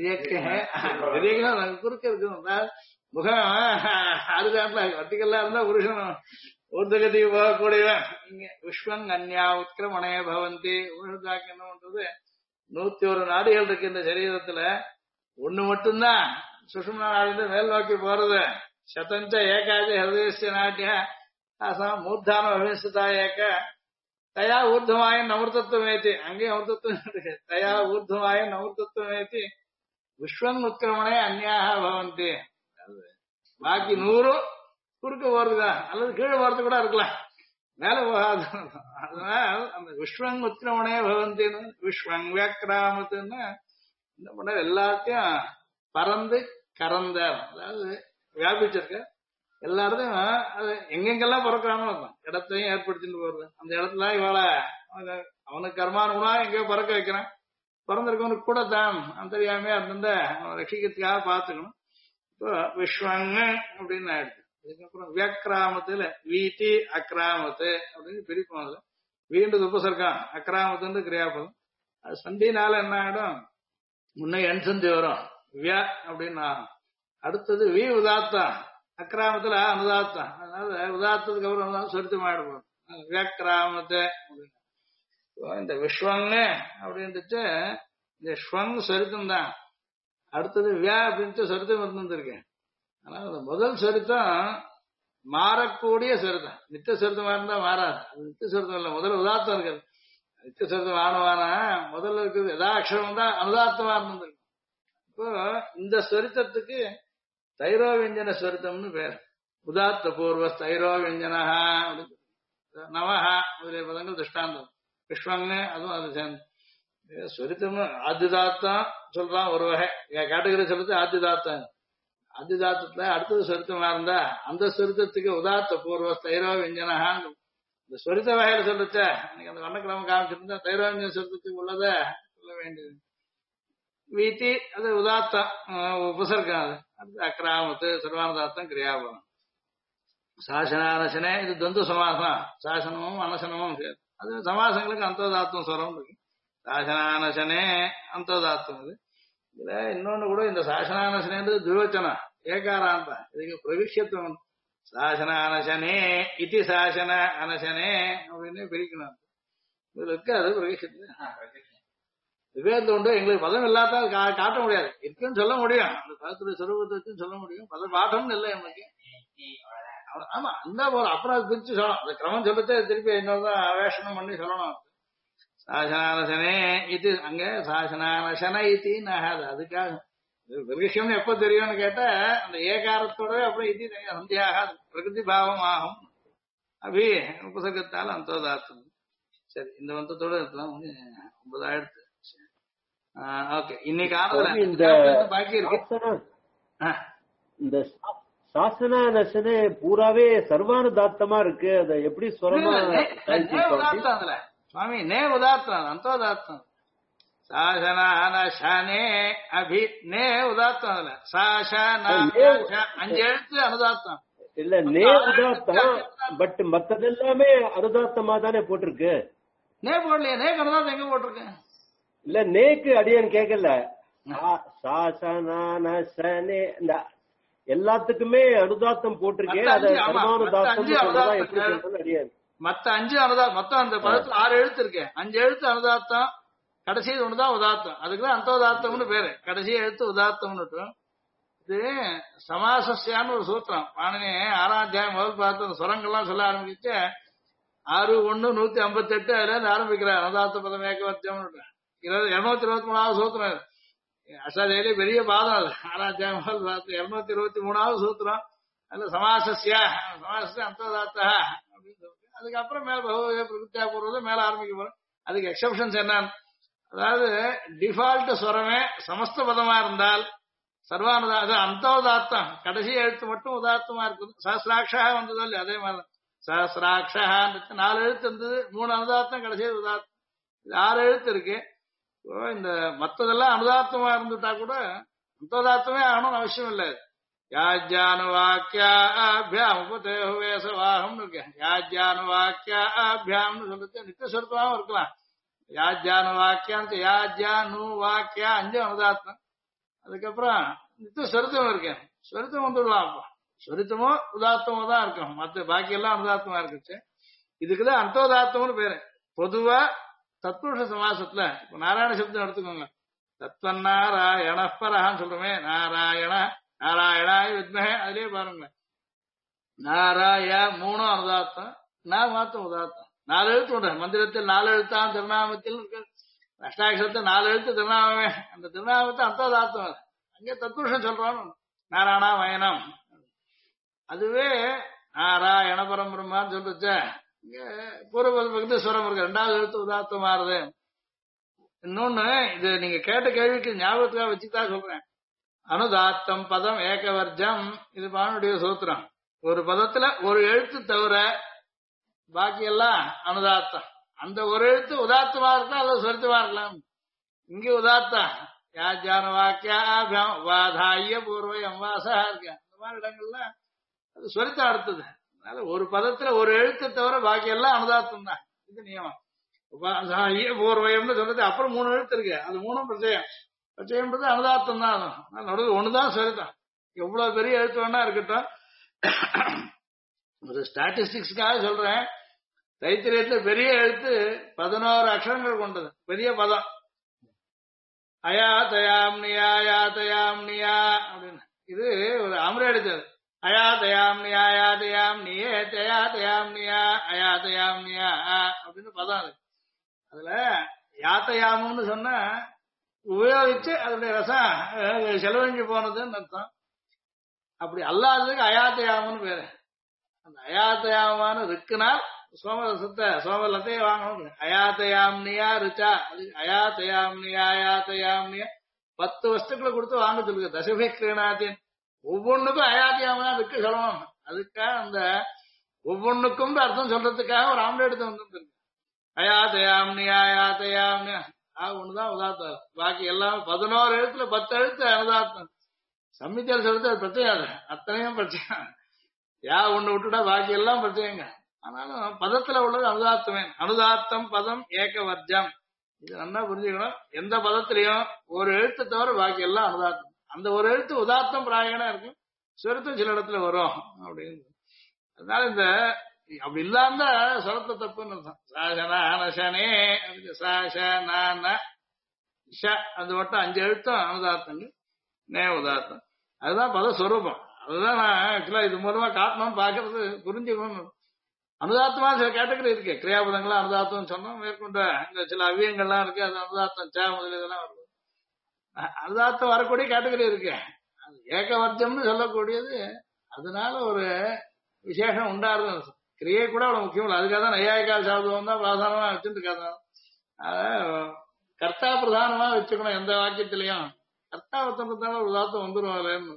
Speaker 1: திரியக் குறுக்க இருக்கு. முகம் அதுக்காட்டுல வட்டிகள்லாம் இருந்தா புருஷன் ஊர்தகதி போகக்கூடியவன். இங்க விஸ்வங் அந்யா உத்கிரமணே பவந்தி. உருதாக்கு என்ன பண்றது 101 நாடுகள் இருக்கு இந்த சரீரத்துல. ஒண்ணு மட்டும்தான் சுஷும்னா நாடு மேல் நோக்கி போறது. சதஞ்ச ஏகாஜ ஹிருதய நாட்டிய அசாம் மூர்தான அபிஸ்தா ஏக தயா ஊர்துவாய நவர்த்தத்துவமேத்தி. அங்கேயும் அமிர்தத்துவம் இருக்கு. தயா ஊர்துவாய நவர்த்தத்துவமேத்தி விஸ்வங் உத்கிரமணே அந்யாக பவந்தி. பாக்கி 100 குறுக்க போறதுதான் அல்லது கீழே போறது கூட இருக்கலாம், மேல போகாது. அதனால அந்த விஸ்வங் உத்கிரமணே பவந்தின்னு விஸ்வங் வியாக்கிராமத்துன்னு என்ன பண்ண எல்லாத்தையும் பறந்து கறந்த அதாவது வியாபிச்சிருக்க எல்லா இடத்தையும் அது எங்கெங்கெல்லாம் பறக்கிறானோ இடத்தையும் ஏற்படுத்திட்டு போறது. அந்த இடத்துல இவாளை அவனுக்கு கர்மானுகுணா எங்கேயோ பறக்க வைக்கிறான். பிறந்திருக்கவனுக்கு கூட தான் அந்தரியாமே அந்தந்த ரட்சிக்கிறதுக்காக பார்த்துக்கணும். இப்போ விஸ்வங்க அப்படின்னு ஆயிடுச்சு. அதுக்கப்புறம் வியக்ராமத்துல வீட்டி அக்ராமத்து அப்படின்னு பிரிப்போம். அதுல வீண்டு உபசர்க்கம் அக்ராமத்துன்னு கிரியாபதம். அது சந்தினால என்ன ஆயிடும், முன்ன எண் சந்தி வரும் விய அப்படின்னு ஆகும். அடுத்தது வி உதாத்தம் அக்ராமத்துல அனுதாத்தம். அதனால உதாத்தத்துக்கு அப்புறம் சொரித்தம் ஆயிடும் வியக்ராமத்து அப்படின்னு. இந்த விஸ்வங்க அப்படின்ட்டு இந்த ஸ்வங் சொரித்தம் தான். அடுத்தது வியா அப்படின்ட்டு சொரித்தம் இருந்திருக்கேன். ஆனா அந்த முதல் சொரித்தம் மாறக்கூடிய சொரித்தம். நித்திய சொரித்தமா இருந்தா மாறாது. அது நித்திய சொரித்தம் இல்லை, முதல்ல உதாத்தம் இருக்கிறது. நித்திய சொரித்தம் ஆனவானா முதல்ல இருக்குது எதா அக்ஷரம் தான் அனுதாத்தமா இருந்திருக்கு. இப்போ இந்த சொரித்தத்துக்கு தைரோ வியஞ்சன சொரித்தம்னு பேர். உதாத்த பூர்வ தைரோ வியஞ்சனா நவஹா முதலிய பதங்கள் திருஷ்டாந்தம். விஸ்வங்க அதுவும் அது சேர்ந்து சொரித்தம். ஆத்திதாத்தம் சொல்றான் ஒரு வகை கேட்டகரி சொல்றது ஆத்திதாத்தம். ஆத்திதாத்தத்துல அடுத்தது சொரித்தமா இருந்தா அந்த சொரித்தத்துக்கு உதாத்த பூர்வ தைரோ வியஞ்சனஹான் இந்த சொரித்த வகையில சொல்லிச்ச இன்னைக்கு அந்த வண்ணக்கிழமை காமிச்சிருந்தா தைரோ வியஞ்சன சொரித்தத்துக்கு உள்ளத சொல்ல வேண்டியது. வீட்டி அது உதாத்தம் உபசர்க்கம். அது அடுத்து அக்ராமத்து சர்வானதாத்தம் கிரியாபலம். சாசனானசனே இது துவந்து சமாசம். சாசனமும் அனசனமும் சேர். அது சமாசங்களுக்கு அந்தோதாத்தம் சொல்றோம் இருக்கு. சாசனானசனே அந்தோதாத்தம். இது இதுல இன்னொன்னு கூட இந்த சாசனானசனேன்றது துர்வச்சனம் ஏகாராந்த. இதுக்கு பிரவிஷ்யத்துவம் சாசனானசனே இத்தி சாசன அனசனே அப்படின்னு பிரிக்கணும். இதுல இருக்கு அது பிரவிஷ்யத்து. விவேகத்தை உண்டு எங்களுக்கு பதம் இல்லாத காட்ட முடியாது. இருக்குன்னு சொல்ல முடியும், அந்த பதத்துடைய சொரூபத்தை சொல்ல முடியும். பத பாடம்னு இல்லை நமக்கு. ஆமா இந்த ஒரு அப்புறம் அது பிரிச்சு சொல்லணும். அந்த கிரமம் சொல்லத்தே திருப்பி இன்னொருதான் வேஷனம் பண்ணி சொல்லணும். சாசனானசனே இது அங்க சாசனானசன இத்தின்னு ஆகாது. அதுக்காக விஷயம்னு எப்ப தெரியும்னு கேட்டா அந்த ஏகாரத்தோட அப்புறம் இது சந்தியாகாது, பிரகிருதி பாவம் ஆகும். அபி உபசர்க்கத்தால் அந்தோதார்த்தம். சரி இந்த வந்தத்தோட இருக்கலாம். 9 ஆயிடுத்து. ஓகே இன்னைக்கு பாக்கி இருக்கு.
Speaker 2: இந்த சாசனானசனே பூராவே சர்வானுதாத்தமா இருக்கு. அதை எப்படி
Speaker 1: அதுல சுவாமி நே உதாத்தம் அந்தோதாத்தம். சாசனானே அபி நே உதாத்தம். அதுல சாசன 5 எழுத்து அனுதாத்தம்
Speaker 2: இல்ல நே உதாத்தம். பட் மத்ததெல்லாமே அனுதாத்தமா தானே போட்டிருக்கு.
Speaker 1: நே போடலையே. நே அனுதாத்தம் எங்க போட்டிருக்கேன்?
Speaker 2: இல்ல நேக்கு அடியான்னு கேட்கல. சாசனானசனே இந்த எல்லாத்துக்குமே அனுதாத்தம் போட்டிருக்கேன். அதை சர்வானுதாத்தம் எப்படி சொல்றது அடியான்.
Speaker 1: மத்த 5 அனுதாத்தம். மொத்தம் அந்த பதத்துல 6 எழுத்து இருக்கு. 5 எழுத்து அனுதாத்தம், கடைசி ஒண்ணுதான் உதாத்தம். அதுக்குதான் அந்தோதாத்தம்னு பேரு. கடைசி எழுத்து உதாத்தம்னு இது சமாசஸ்யான்னு ஒரு சூத்திரம். பாணினி 6ஆம் அத்தியாயம் முதல் பார்த்து அந்த சுரங்கள்லாம் சொல்ல ஆரம்பிச்சு 6:1 158 அதுல இருந்து ஆரம்பிக்கிறார். அனுதாத்த பதம் ஏகவர்த்தியம் 223வது சூத்திரம். அஷ்டாதேலி பெரிய பாதம் அது. 6ஆம் அத்தியாயம் முதல் பார்த்து 223வது சூத்திரம். அதுல சமாசஸ்யா அந்ததாத்தா அப்படின்னு சொல்லிட்டு அதுக்கப்புறம் மேல பகுவ பிரகிருத்தியா போடுறது மேல ஆரம்பிக்க போறோம். அதுக்கு எக்ஸப்ஷன்ஸ் என்னன்னு, அதாவது டிஃபால்ட் ஸ்வரமே சமஸ்த பதமா இருந்தால் சர்வானுதா அது அந்தோதாத்தம் கடைசி எழுத்து மட்டும் உதாத்தமா இருக்குது. சஹசிராட்சா வந்ததோ இல்லையா அதே மாதிரி சஹசிராட்சா 4 எழுத்து இருந்தது, 3 அனுதாத்தம் கடைசியில் உதாத்தம். இது 6 எழுத்து இருக்கு. இந்த மத்ததெல்லாம் அனுதாத்தமா இருந்துட்டா கூட அந்தோதாத்தமே ஆகணும்னு அவசியம் இல்லை. யாஜ்யானுவாக்கியாபியாம் உபதேசவாகம்னு இருக்கு. யாஜ்யானுவாக்கியாபியாம்னு சொல்லிட்டு நித்தியஸ்வரத்தமாவும் இருக்கலாம். யாஜ்யானுவாக்கியான் யாஜ்யானு வாக்கியா 5 அனுதாத்தம். அதுக்கப்புறம் நித்திய ஸ்வரித்தம் இருக்கு. ஸ்வரித்தம் வந்துடலாம். அப்போ ஸ்வரித்தமோ உதாத்தமோ தான் இருக்கும். மற்ற பாக்கி எல்லாம் அனுதாத்தமா இருக்குச்சு. இதுக்குதான் அந்தோதாத்தம்னு பேரு. பொதுவா தத்புருஷ சமாசத்துல இப்ப நாராயண சப்தம் எடுத்துக்கோங்க. தத்வநாராயண பரஹான்னு சொல்றோமே, நாராயணாய வித்மஹே, அதுலயே பாருங்க நாராய 3 அனுதாத்தம், நான் மாத்தம் உதாத்தம். 4 எழுத்து உண்டு மந்திரத்தில். 4 எழுத்தான் திருநாமத்தில் இருக்கு. அஷ்டாட்சரத்தை 4 எழுத்து திருநாமமே. அந்த திருநாமத்தை அந்தோதாத்தம். அங்கே தத்புருஷன் சொல்றோம் நாராயணா வயனம். அதுவே நாராயண பரம்பிரம்மான்னு சொல்லிச்ச இங்க பூர்வபக்தி ஸ்வரம் இருக்கு. 2வது எழுத்து உதாத்தம் மாறுது. இன்னொன்னு இது நீங்க கேட்ட கேள்விக்கு ஞாபகத்துக்காக வச்சுதான் சொல்றேன். அனுதாத்தம் பதம் ஏகவர்ஜம், இது பானுடைய சூத்திரம். ஒரு பதத்துல ஒரு எழுத்து தவிர பாக்கி எல்லாம் அனுதாத்தம். அந்த ஒரு எழுத்து உதாத்தமா இருக்கலாம் அல்லது சொரித்தமா இருக்கலாம். இங்க உதாத்தம் யாஜான வாக்கியம் வாதாய பூர்வம் வாசா இருக்கு. அந்த மாதிரி இடங்கள்ல அது சொரித்தம் அடுத்தது. அதனால ஒரு பதத்துல ஒரு எழுத்து தவிர பாக்கி எல்லாம் அனுதாத்தம் தான். இது நியமம். உபாதாய பூர்வயம்னு சொல்றது அப்புறம் 3 எழுத்து இருக்கு. அது 3ம் பிரச்சயம். பிரச்சயம்ன்றது அனுதாத்தம் தான். நடுவில் ஒண்ணுதான் சொரித்தம். எவ்வளவு பெரிய எழுத்து வேணா இருக்கட்டும். ஒரு ஸ்டாட்டிஸ்டிக்ஸ்க்காக சொல்றேன். தைத்திரியத்துல பெரிய எழுத்து 11 அக்ஷரங்கள் கொண்டது பெரிய பதம். அயாதயாம்னியா அயாதயாம்னியா அப்படின்னு இது ஒரு அமரடித்தது. அயாதயாம்னியா அயாதயாம்னியே தயாதயாம்னியா அயாதயாம்னியா அப்படின்னு பதம் அது. அதுல யாத்தயாமம்னு சொன்னா உபயோகிச்சு அதனுடைய ரசம் செலவழிஞ்சு போனதுன்னு அர்த்தம். அப்படி அல்லாததுக்கு அயாத்தயாமன்னு பேரு. அந்த அயாத்தயாமான இருக்குனால் சோமலத்தையே வாங்கணும். அயாத்தயாம்னியா ருச்சா, அது அயாத்தயாம்னியா அயாத்தயாம்னியா 10 வஸ்துக்களை கொடுத்து வாங்க சொல்லுங்க. தசபிக்ரீணாத்தின் ஒவ்வொன்றுக்கும் அயாத்தயாமனா இருக்கு சொல்லணும். அதுக்காக அந்த ஒவ்வொன்றுக்கும் அர்த்தம் சொல்றதுக்காக ஒரு ஆம்ல எடுத்து வந்து அயாத்தயாம்னியா அயாத்தயாம்னியா ஒண்ணுதான் உதாத்தம். பாக்கி எல்லாம் 11 எழுத்துல 10 எழுத்து அனுதாத்தம். சம்மித்தியால் சொல்றது அது பிரச்சனை. அத்தனையும் பிரச்சனை. ஒண்ணு விட்டுட்டா பாக்கி எல்லாம் பிரச்சனைங்க. ஆனாலும் பதத்துல உள்ளது அனுதாத்தமே. அனுதாத்தம் பதம் ஏகவர்ஜம். இது நல்லா புரிஞ்சுக்கணும். எந்த பதத்திலையும் ஒரு எழுத்து தவிர பாக்கி எல்லாம் அனுதாத்தம். அந்த ஒரு எழுத்து உதாத்தம் பிராயணா இருக்கும். சொருத்தம் சில இடத்துல வரும் அப்படின்னு. அதனால இந்த அப்படி இல்லாம சொரத்த தப்புன்னு சாசனே அது மட்டும் 5 எழுத்தும் அனுதாத்தங்க. நே உதாத்தம் அதுதான் பதஸ்வரூபம். அதுதான் நான் ஆக்சுவலா இது மூலமா காட்டணும்னு பாக்குறது புரிஞ்சுக்கணும். அனுதாத்தமா சில கேட்டகரி இருக்கு. கிரியாபதங்கள்லாம் அனுதாத்தம் சொன்னோம். மேற்கொண்ட இந்த சில அவ்வியங்கள்லாம் இருக்கு. அது அனுதாத்தம் சே முதல் இதெல்லாம் வருது. அனுதாத்தம் வரக்கூடிய கேட்டகரி இருக்கு. ஏகவர்ஜம்னு சொல்லக்கூடியது அதனால ஒரு விசேஷம் உண்டாருது. கிரியை கூட அவ்வளவு முக்கியம் இல்லை. அதுக்காக தான் நையாயிக்கால் சாப்பிடுவோம் தான் பிரதானமா வச்சுட்டு இருக்காங்க. கர்த்தா பிரதானமா வச்சுக்கணும். எந்த வாக்கியத்திலையும் கர்த்தா ஒருத்தம் ஒரு உதாத்தம் வந்துடும்.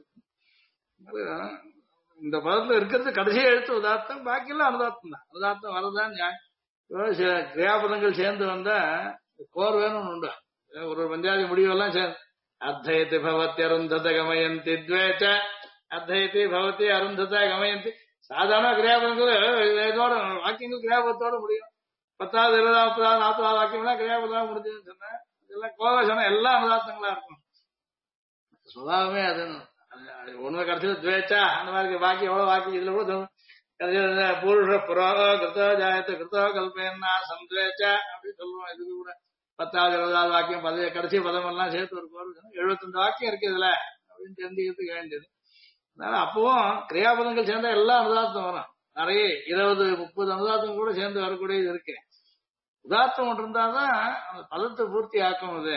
Speaker 1: இந்த பதத்துல இருக்கிறது கடைசி எழுத்து உதாத்தம், பாக்கி எல்லாம் அனுதாத்தம் தான். அனுதாத்தம் வரதான் கிரியாபதங்கள் சேர்ந்து வந்தா கோர் வேணும்னு உண்டு. ஒரு பஞ்சாதி முடிவெல்லாம் சேர்ந்து அர்த்தயத்தி பவத்தி அருந்தத கமயந்தி துவேச்ச அர்த்தயத்தி பவத்தி அருந்தத கமயந்தி. சாதாரண கிரியாபதங்கள் இதோட வாக்கியங்கள் கிரியாபதத்தோட முடியும். 10வது 20வது 30வது 40வது வாக்கியம்லாம் கிரியாபதம் முடிஞ்சதுன்னு சொன்னா இதெல்லாம் கோவ சொன்னா எல்லாம் அனுதாத்தங்களா இருக்கும். சுபாவமே அது. ஒண்ணு கடைசியில துவேச்சா அந்த மாதிரி பாக்கி எவ்வளவு வாக்கி இதுல கூட கடைசியில புருஷ புரோ கிருத்தோ ஜாயத்து கிருத்தோ கல்பேன்னா சந்துவேச்சா அப்படின்னு சொல்லுவோம். இதுக்கு கூட 10வது 20வது வாக்கியம் கடைசி பதம் எல்லாம் சேர்த்து ஒரு 75 வாக்கியம் இருக்கு இதுல. அப்படின்னு தெரிஞ்சுக்கிறதுக்கு வேண்டியது. அதனால அப்பவும் கிரியாபதங்கள் சேர்ந்தா எல்லா அனுதாத்தம் வரும். நிறைய 20-30 அனுதாத்தம் கூட சேர்ந்து வரக்கூடியது இருக்கு. உதாத்தம் ஒன்று இருந்தாதான் அந்த பதத்தை பூர்த்தி ஆக்கும். அது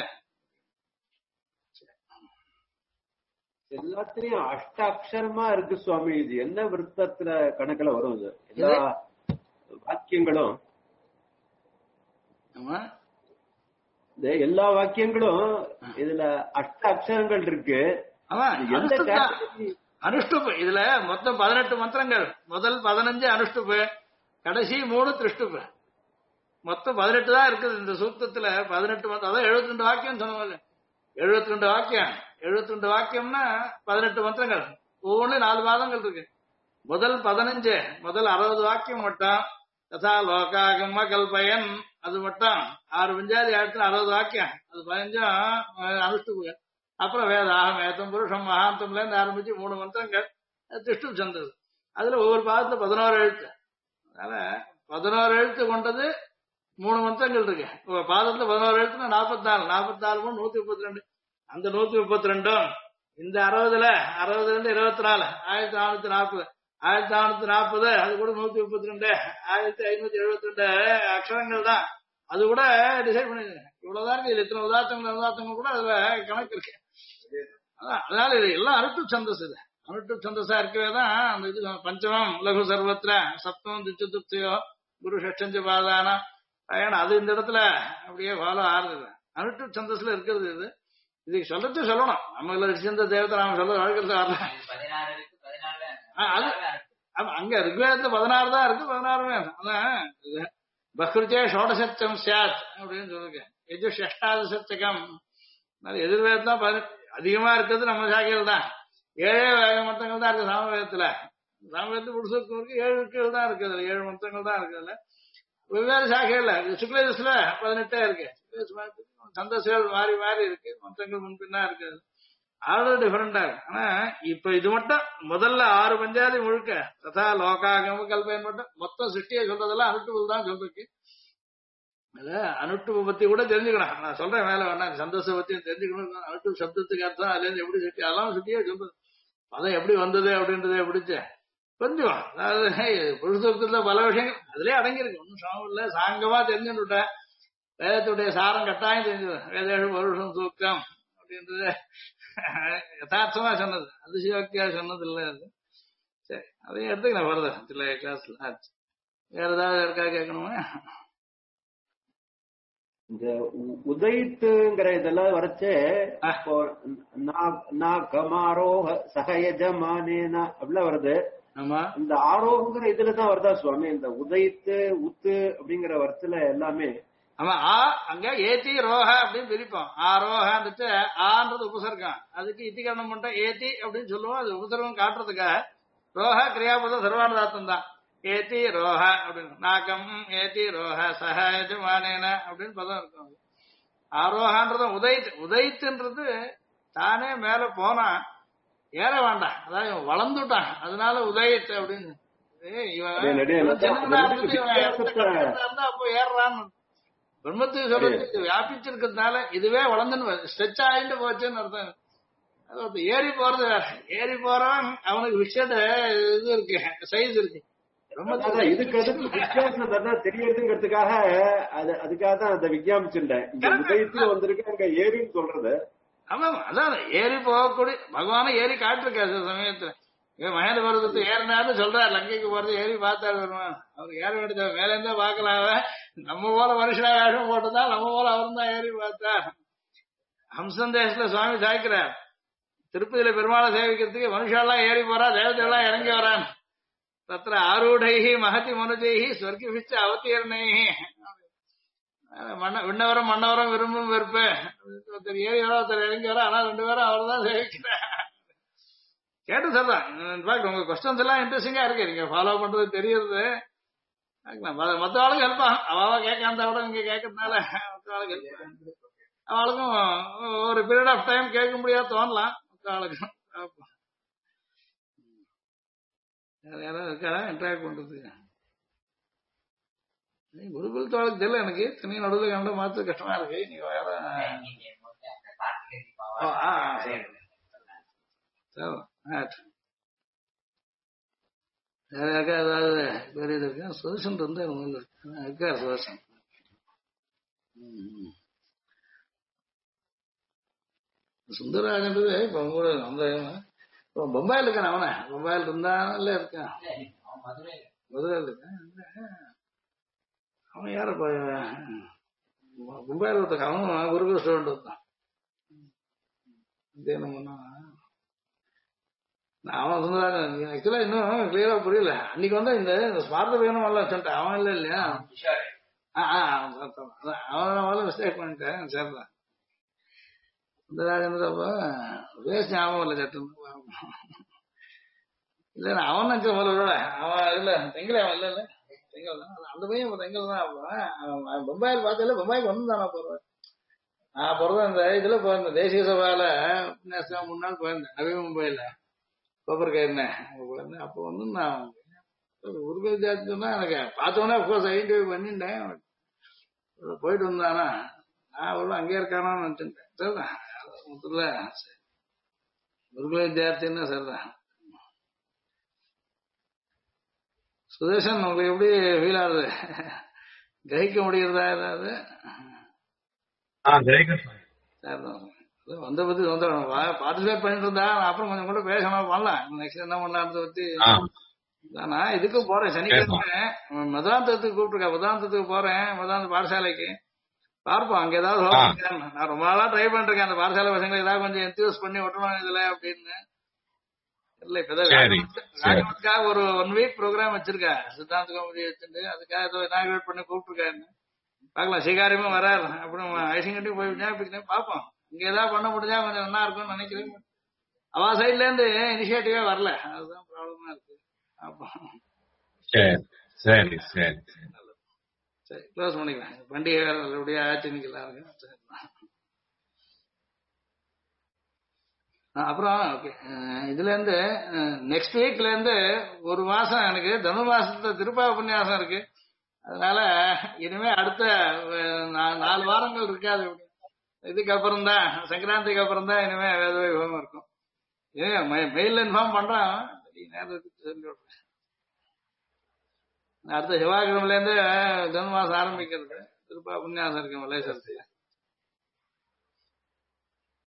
Speaker 2: எல்லாத்துலயும் அஷ்ட அக்ஷரமா இருக்கு சுவாமி. இது என்ன விருத்தத்துல கணக்குல வரும்? இது எல்லா வாக்கியங்களும் இந்த எல்லா வாக்கியங்களும் இதுல அஷ்ட அக்ஷரங்கள் இருக்கு.
Speaker 1: அனுஷ்டுப்பு. இதுல மொத்தம் 18 மந்திரங்கள். முதல் 15 அனுஷ்டுப்பு, கடைசி 3 திருஷ்டுப்பு. மொத்தம் 18 தான் இருக்குது இந்த சூக்தத்துல. 18 மந்திரம், அதான் 72 வாக்கியம் சொன்னோம்ல. 72 வாக்கியம். 72 வாக்கியம்னா 18 மந்திரங்கள். ஒவ்வொன்னு 4 பாதங்கள் இருக்கு. முதல் 15, முதல் 60 வாக்கியம் மட்டும் ததா லோகாகம கல்பயன், அது மட்டும் 6 பஞ்சாதி ஆயிரத்துல 60 வாக்கியம். அது 15 அனுஷ்டுப்பு. அப்புறம் வேதாகம் ஏத்தம் புருஷம் மகாந்தம்ல இருந்து ஆரம்பிச்சு 3 மந்திரங்கள் திருஷ்டு சந்தது. அதுல ஒவ்வொரு பாதத்துல 11 எழுத்து. அதனால 11 எழுத்து கொண்டது 3 மந்திரங்கள் இருக்கு. பாதத்துல 11 எழுத்துனா 44, 44 132. அந்த 132 இந்த 60ல 60 24, 1440, 1440 அது கூட 132, 1572 அக்ஷரங்கள் தான். அது கூட டிசைட் பண்ணிருங்க. இவ்வளவுதான் இருக்கு. இத்தனை உதாத்தங்கள் கூட அதுல கணக்கு இருக்கு. அதனால இது எல்லாம் அனுட்டு சந்தஸ். இது அனுட்டு சந்தஸா இருக்கவே தான் அந்த இது பஞ்சமம் லகு சர்வத்திர சப்தமம் திச்சுத்துப்தியோ குரு ஷட்சஞ்ச பாதானா பயணம். அது இந்த இடத்துல அப்படியே ஃபாலோ ஆறுது. அனுட்டு சந்தஸ்ல இருக்கிறது இது. இதுக்கு சொல்றது சொல்லணும். நம்ம ரிஷந்த தேவத்தை நாம சொல்ற வழக்கத்துல வரல. அங்க ரிக்வேதத்துல 16 தான் இருக்கு. 16மே அதான் பக்ருச்சே ஷோடசச்சம் சாத் அப்படின்னு சொல்லுங்க. எது ஷஷ்டாதசச்சகம். எதிர்வேதத்தான் அதிகமா இருக்கிறது நம்ம சாக்கையில் தான். 7 மந்திரங்கள் தான் இருக்கு சாமவேதத்துல. சாமவேதத்து புருஷத்துக்கு இருக்கு 7 இருக்குகள் தான் இருக்குது. 7 மந்திரங்கள் தான் இருக்குதுல்ல. வெவ்வேறு சாக்கைகள்ல சுக்லேதஸ்ல 18 இருக்கு. சந்தஸ்கள் மாறி மாறி இருக்கு. மந்திரங்கள் முன்பின்னா இருக்குது. ஆல்ரெடி டிஃபரெண்டா இருக்கு. ஆனா இப்ப இது மட்டும் முதல்ல 6 பஞ்சாதி முழுக்க ததா லோகாகம கல்பயன் மட்டும் மொத்தம் சிட்டியை சொல்றதெல்லாம் அனுட்டுகள் தான் சொல்றதுக்கு. அனுட்டு பத்தி கூட தெரிஞ்சுக்கணும். நான் சொல்றேன் மேல வேணா சந்தோஷ பத்தியும் தெரிஞ்சுக்கணும். அனுட்டு சப்தத்துக்கு அர்த்தம் அதுல இருந்து எப்படி சுட்டி அதெல்லாம் சுட்டியே சொல்றது. பதம் எப்படி வந்தது அப்படின்றத பிடிச்ச கொஞ்சம் அதாவது புருஷத்துல பல விஷயங்கள் அதுலயே அடங்கியிருக்கு. ஒன்னும் சமம் இல்ல. சாங்கமா தெரிஞ்சுட்டேன். வேதத்துடைய சாரம் கட்டாயம் தெரிஞ்சுவேன். வேதேஷு பருஷம் சூக்கம் அப்படின்றது யதார்த்தமா சொன்னது. அதிசயோக்தியா சொன்னது இல்ல அது. சரி, அதையும் எடுத்துக்கலாம் வருது சில கிளாஸ்ல. வேற ஏதாவது இருக்கா கேட்கணுமா?
Speaker 2: இந்த உதயித்துங்கிற இதெல்லாம் வரைச்சே கமாரோக சகயஜமானேனா அப்படிலாம் வருது.
Speaker 1: ஆமா,
Speaker 2: இந்த ஆரோகங்கிற இதுலதான் வருதா சுவாமி? இந்த உதயித்து உத்து அப்படிங்கிற வர்த்துல எல்லாமே.
Speaker 1: ஆமா, அங்க ஏத்தி ரோஹ அப்படின்னு பிரிப்போம். ரோஹன்றது ஆன்றது உபசர்க்கம். அதுக்கு இத்திகரணம் பண்ண ஏத்தி அப்படின்னு சொல்லுவோம். அது உபசர்க்கம் காட்டுறதுக்காக. ரோஹ கிரியாபதம் சர்வானுதாத்தம் தான். ஏத்தி ரோஹ அப்படின்னு நாக்கம் ஏத்தி ரோஹ சஹஜமானேன அப்படின்னு பதம் இருக்கும். ஆரோஹான்றது உதயித்துன்றது தானே மேல போனா ஏற வேண்டாம். அதாவது வளர்ந்துட்டான். அதனால உதயித்து அப்படின்னு அப்போ ஏறான்னு பிரம்மத்துக்கு சொல்றது வியாபிச்சிருக்கிறதுனால இதுவே வளர்ந்துன்னு ஸ்ட்ரெச் ஆயிட்டு போச்சுன்னு அர்த்தம். அது ஏறி போறது வேற. ஏறி போறவன் அவனுக்கு விஷயத்த இது இருக்கு, சைஸ் இருக்கு.
Speaker 2: இதுக்கு வித்தியாசம் தெரியறதுங்கிறதுக்காக அதுக்காக தான் அதை விஞ்ஞாபிச்சுட்டேன். உதயத்துல வந்திருக்கு அங்க ஏறின்னு சொல்றது.
Speaker 1: ஆமா, அதான் ஏறி போகக்கூடிய பகவான ஏறி காட்டிருக்காரு சில சமயத்துல. மகேந்திர பர்வதத்தை ஏறினாரு சொல்றாரு. லங்கைக்கு போறது ஏறி பார்த்தாரு வருவான். அவர் ஏற வேண்டியது மேல இருந்தே பார்க்கலாம். நம்ம போல மனுஷனா வேஷம் போட்டுதான் நம்ம போல அவரும் தான் ஏறி பார்த்தார். ஹம்சந்தேசத்துல சுவாமி சாய்க்கிறார். திருப்பதியில பெருமாளை சேவிக்கிறதுக்கு மனுஷாலாம் ஏறி போறா, தேவதையெல்லாம் இறங்கி வரான். தத்திர ஆரூடைஹி மகதி மனுஜைஹி ஸ்வர்கிபிச்ச அவதீர்ணைஹி. விண்ணவரம் மன்னவரம் விரும்பும் வெறுப்பு. ஒருத்தர் ஏறி வர, ஒருத்தர் இறங்கி வர. ஆனா 2 பேரும் அவர் தான் சேவிக்கிறார். கேட்டு சொல்றேன். இன்ஃபேக்ட் உங்க கொஸ்டின்ஸ் எல்லாம் இன்ட்ரெஸ்டிங்கா இருக்கு. நீங்க ஃபாலோ பண்றது தெரியுது. மத்த ஆளுக்கு ஹெல்ப் ஆகும். அவளா கேட்காம விட இங்க கேட்கறதுனால மத்த ஆளுக்கு ஹெல்ப். அவளுக்கும் ஒரு பீரியட் ஆஃப் டைம் கேட்க முடியாது தோணலாம். மத்த ஆளுக்கும் யாராவது இருக்கா இன்டராக்ட் பண்றதுக்கு? குருகுல் தோளுக்கு தெரியல எனக்கு. தனி நடுவில் கண்ட மாத்து கஷ்டமா இருக்கு. நீங்க வேற வேற யாருக்கா ஏதாவது பெரிய இது இருக்கா? சுதர்சன் இருந்தா இருக்கார் சுதர்சன். சுந்தரராஜன்றது இப்ப கூட அந்த இப்போ பம்பாயில் இருக்கான் அவன. பம்பாயில் இருந்தான்ல இருக்கான்.
Speaker 3: அவன் மதுரையில
Speaker 1: மதுரையில் இருக்கான். அவன் யார மும்பையில் ஒருத்தன் அவனும் குருகுல ஸ்டூடெண்ட் ஒருத்தான். என்ன பண்ணா அவன் சுந்தராஜன் ஆக்சுவலா இன்னும் கிளியரா புரியல. அன்னைக்கு வந்து இந்த ஸ்மார்த்த வேணும் எல்லாம் வச்சுட்டான். அவன் இல்ல இல்லையா? அவன் மிஸ்டேக் பண்ணிட்டேன். சேர்ந்தான் சுந்தராஜன். அப்ப வேஸ்ட் ஞாபகம் இல்லை சட்டம். இல்ல அவன் நினைச்ச முதல்ல அவன் இல்ல தெங்கல. அவன் இல்ல இல்ல தெங்கல் தான் அந்த பையன். தெங்கல் தான். அப்ப பம்பாயில் பார்த்தால பம்பாய்க்கு வந்து தானே போறேன். நான் பிறந்த இந்த இதுல போயிருந்தேன். தேசிய சபால முன்னாள் போயிருந்தேன். நவி மும்பைல கோபர் கையிருந்தேன். போயிருந்தேன். அப்போ வந்து நான் உருவ ஜாதி சொன்னா எனக்கு பார்த்தோன்னே அப்கோர்ஸ் ஐடென்டிஃபை பண்ணிட்டேன். போயிட்டு வந்தானா நான் அவ்வளோ அங்கே இருக்கானான்னு நினைச்சுட்டேன். சரிதான் முதல்ல முருகல வித்தியார்த்தின்னா சரிதான். சுதர்ஷன் உங்களுக்கு எப்படி ஃபீல் ஆகுது? கிரகிக்க முடியறதா ஏதாவது? வந்த பத்தி பார்ட்டிசிபேட் பண்ணிட்டு இருந்தா அப்புறம் கொஞ்சம் கூட பேசணும் பண்ணலாம். நெக்ஸ்ட் என்ன பண்ணலாம்ன்றத பத்தி நான் இதுக்கும் போறேன். சனிக்கிழமை மதாந்தத்துக்கு கூப்பிட்டுருக்கேன். மதாந்தத்துக்கு போறேன். மதாந்த பாடசாலைக்கு பார்ப்போம். அங்க ஏதாவது நான் ரொம்ப நாளா ட்ரை பண்ணிருக்கேன். அந்த பாடசாலை பசங்களை ஏதாவது கொஞ்சம் என்த்யூஸ் பண்ணி விட்டணும் இதுல அப்படின்னு. இல்ல இப்பதான் ஒரு 1 வீக் ப்ரோக்ராம் வச்சிருக்கேன். சித்தாந்த கமிட்டி வச்சுட்டு அதுக்காக ஏதோ இனாகிரேட் பண்ணி கூப்பிட்டுருக்கேன். பாக்கலாம் சீகாரியமா வராரு. அப்புறம் ஐசிங்கட்டியும் போய் விஞ்ஞாபிக்கிறேன். பார்ப்போம். இங்க ஏதாவது பண்ண முடிஞ்சா கொஞ்சம் நல்லா இருக்கும்னு நினைக்கிறேன். அவ சைட்ல இருந்து இனிஷியேட்டிவே வரல. அதுதான் ப்ராப்ளமா இருக்கு.
Speaker 4: சரி சரி
Speaker 1: சரி க்ளோஸ் பண்ணிக்கலாம். பண்டிகை நல்லபடியா ஆச்சு நிக்கலாம். அப்புறம் ஓகே இதுல இருந்து நெக்ஸ்ட் வீக்ல இருந்து ஒரு மாசம் எனக்கு தனுர்மாசத்துல திருப்பா உபன்யாசம் இருக்கு. அதனால இனிமே அடுத்த 4 வாரங்கள் இருக்காது. இதுக்கப்புறம் தான் சங்கராந்திக்கு அப்புறம் தான் இனிமே வேத வைபவம் இருக்கும். மெயில்ல இன்ஃபார்ம் பண்றான். நேரத்துக்கு சொல்லி விடுறேன். அடுத்த செவ்வாய்க்கிழமைல இருந்து தனுர்மாசம் ஆரம்பிக்கிறது. திருப்பா உபன்யாசம் இருக்கு மலேசியா.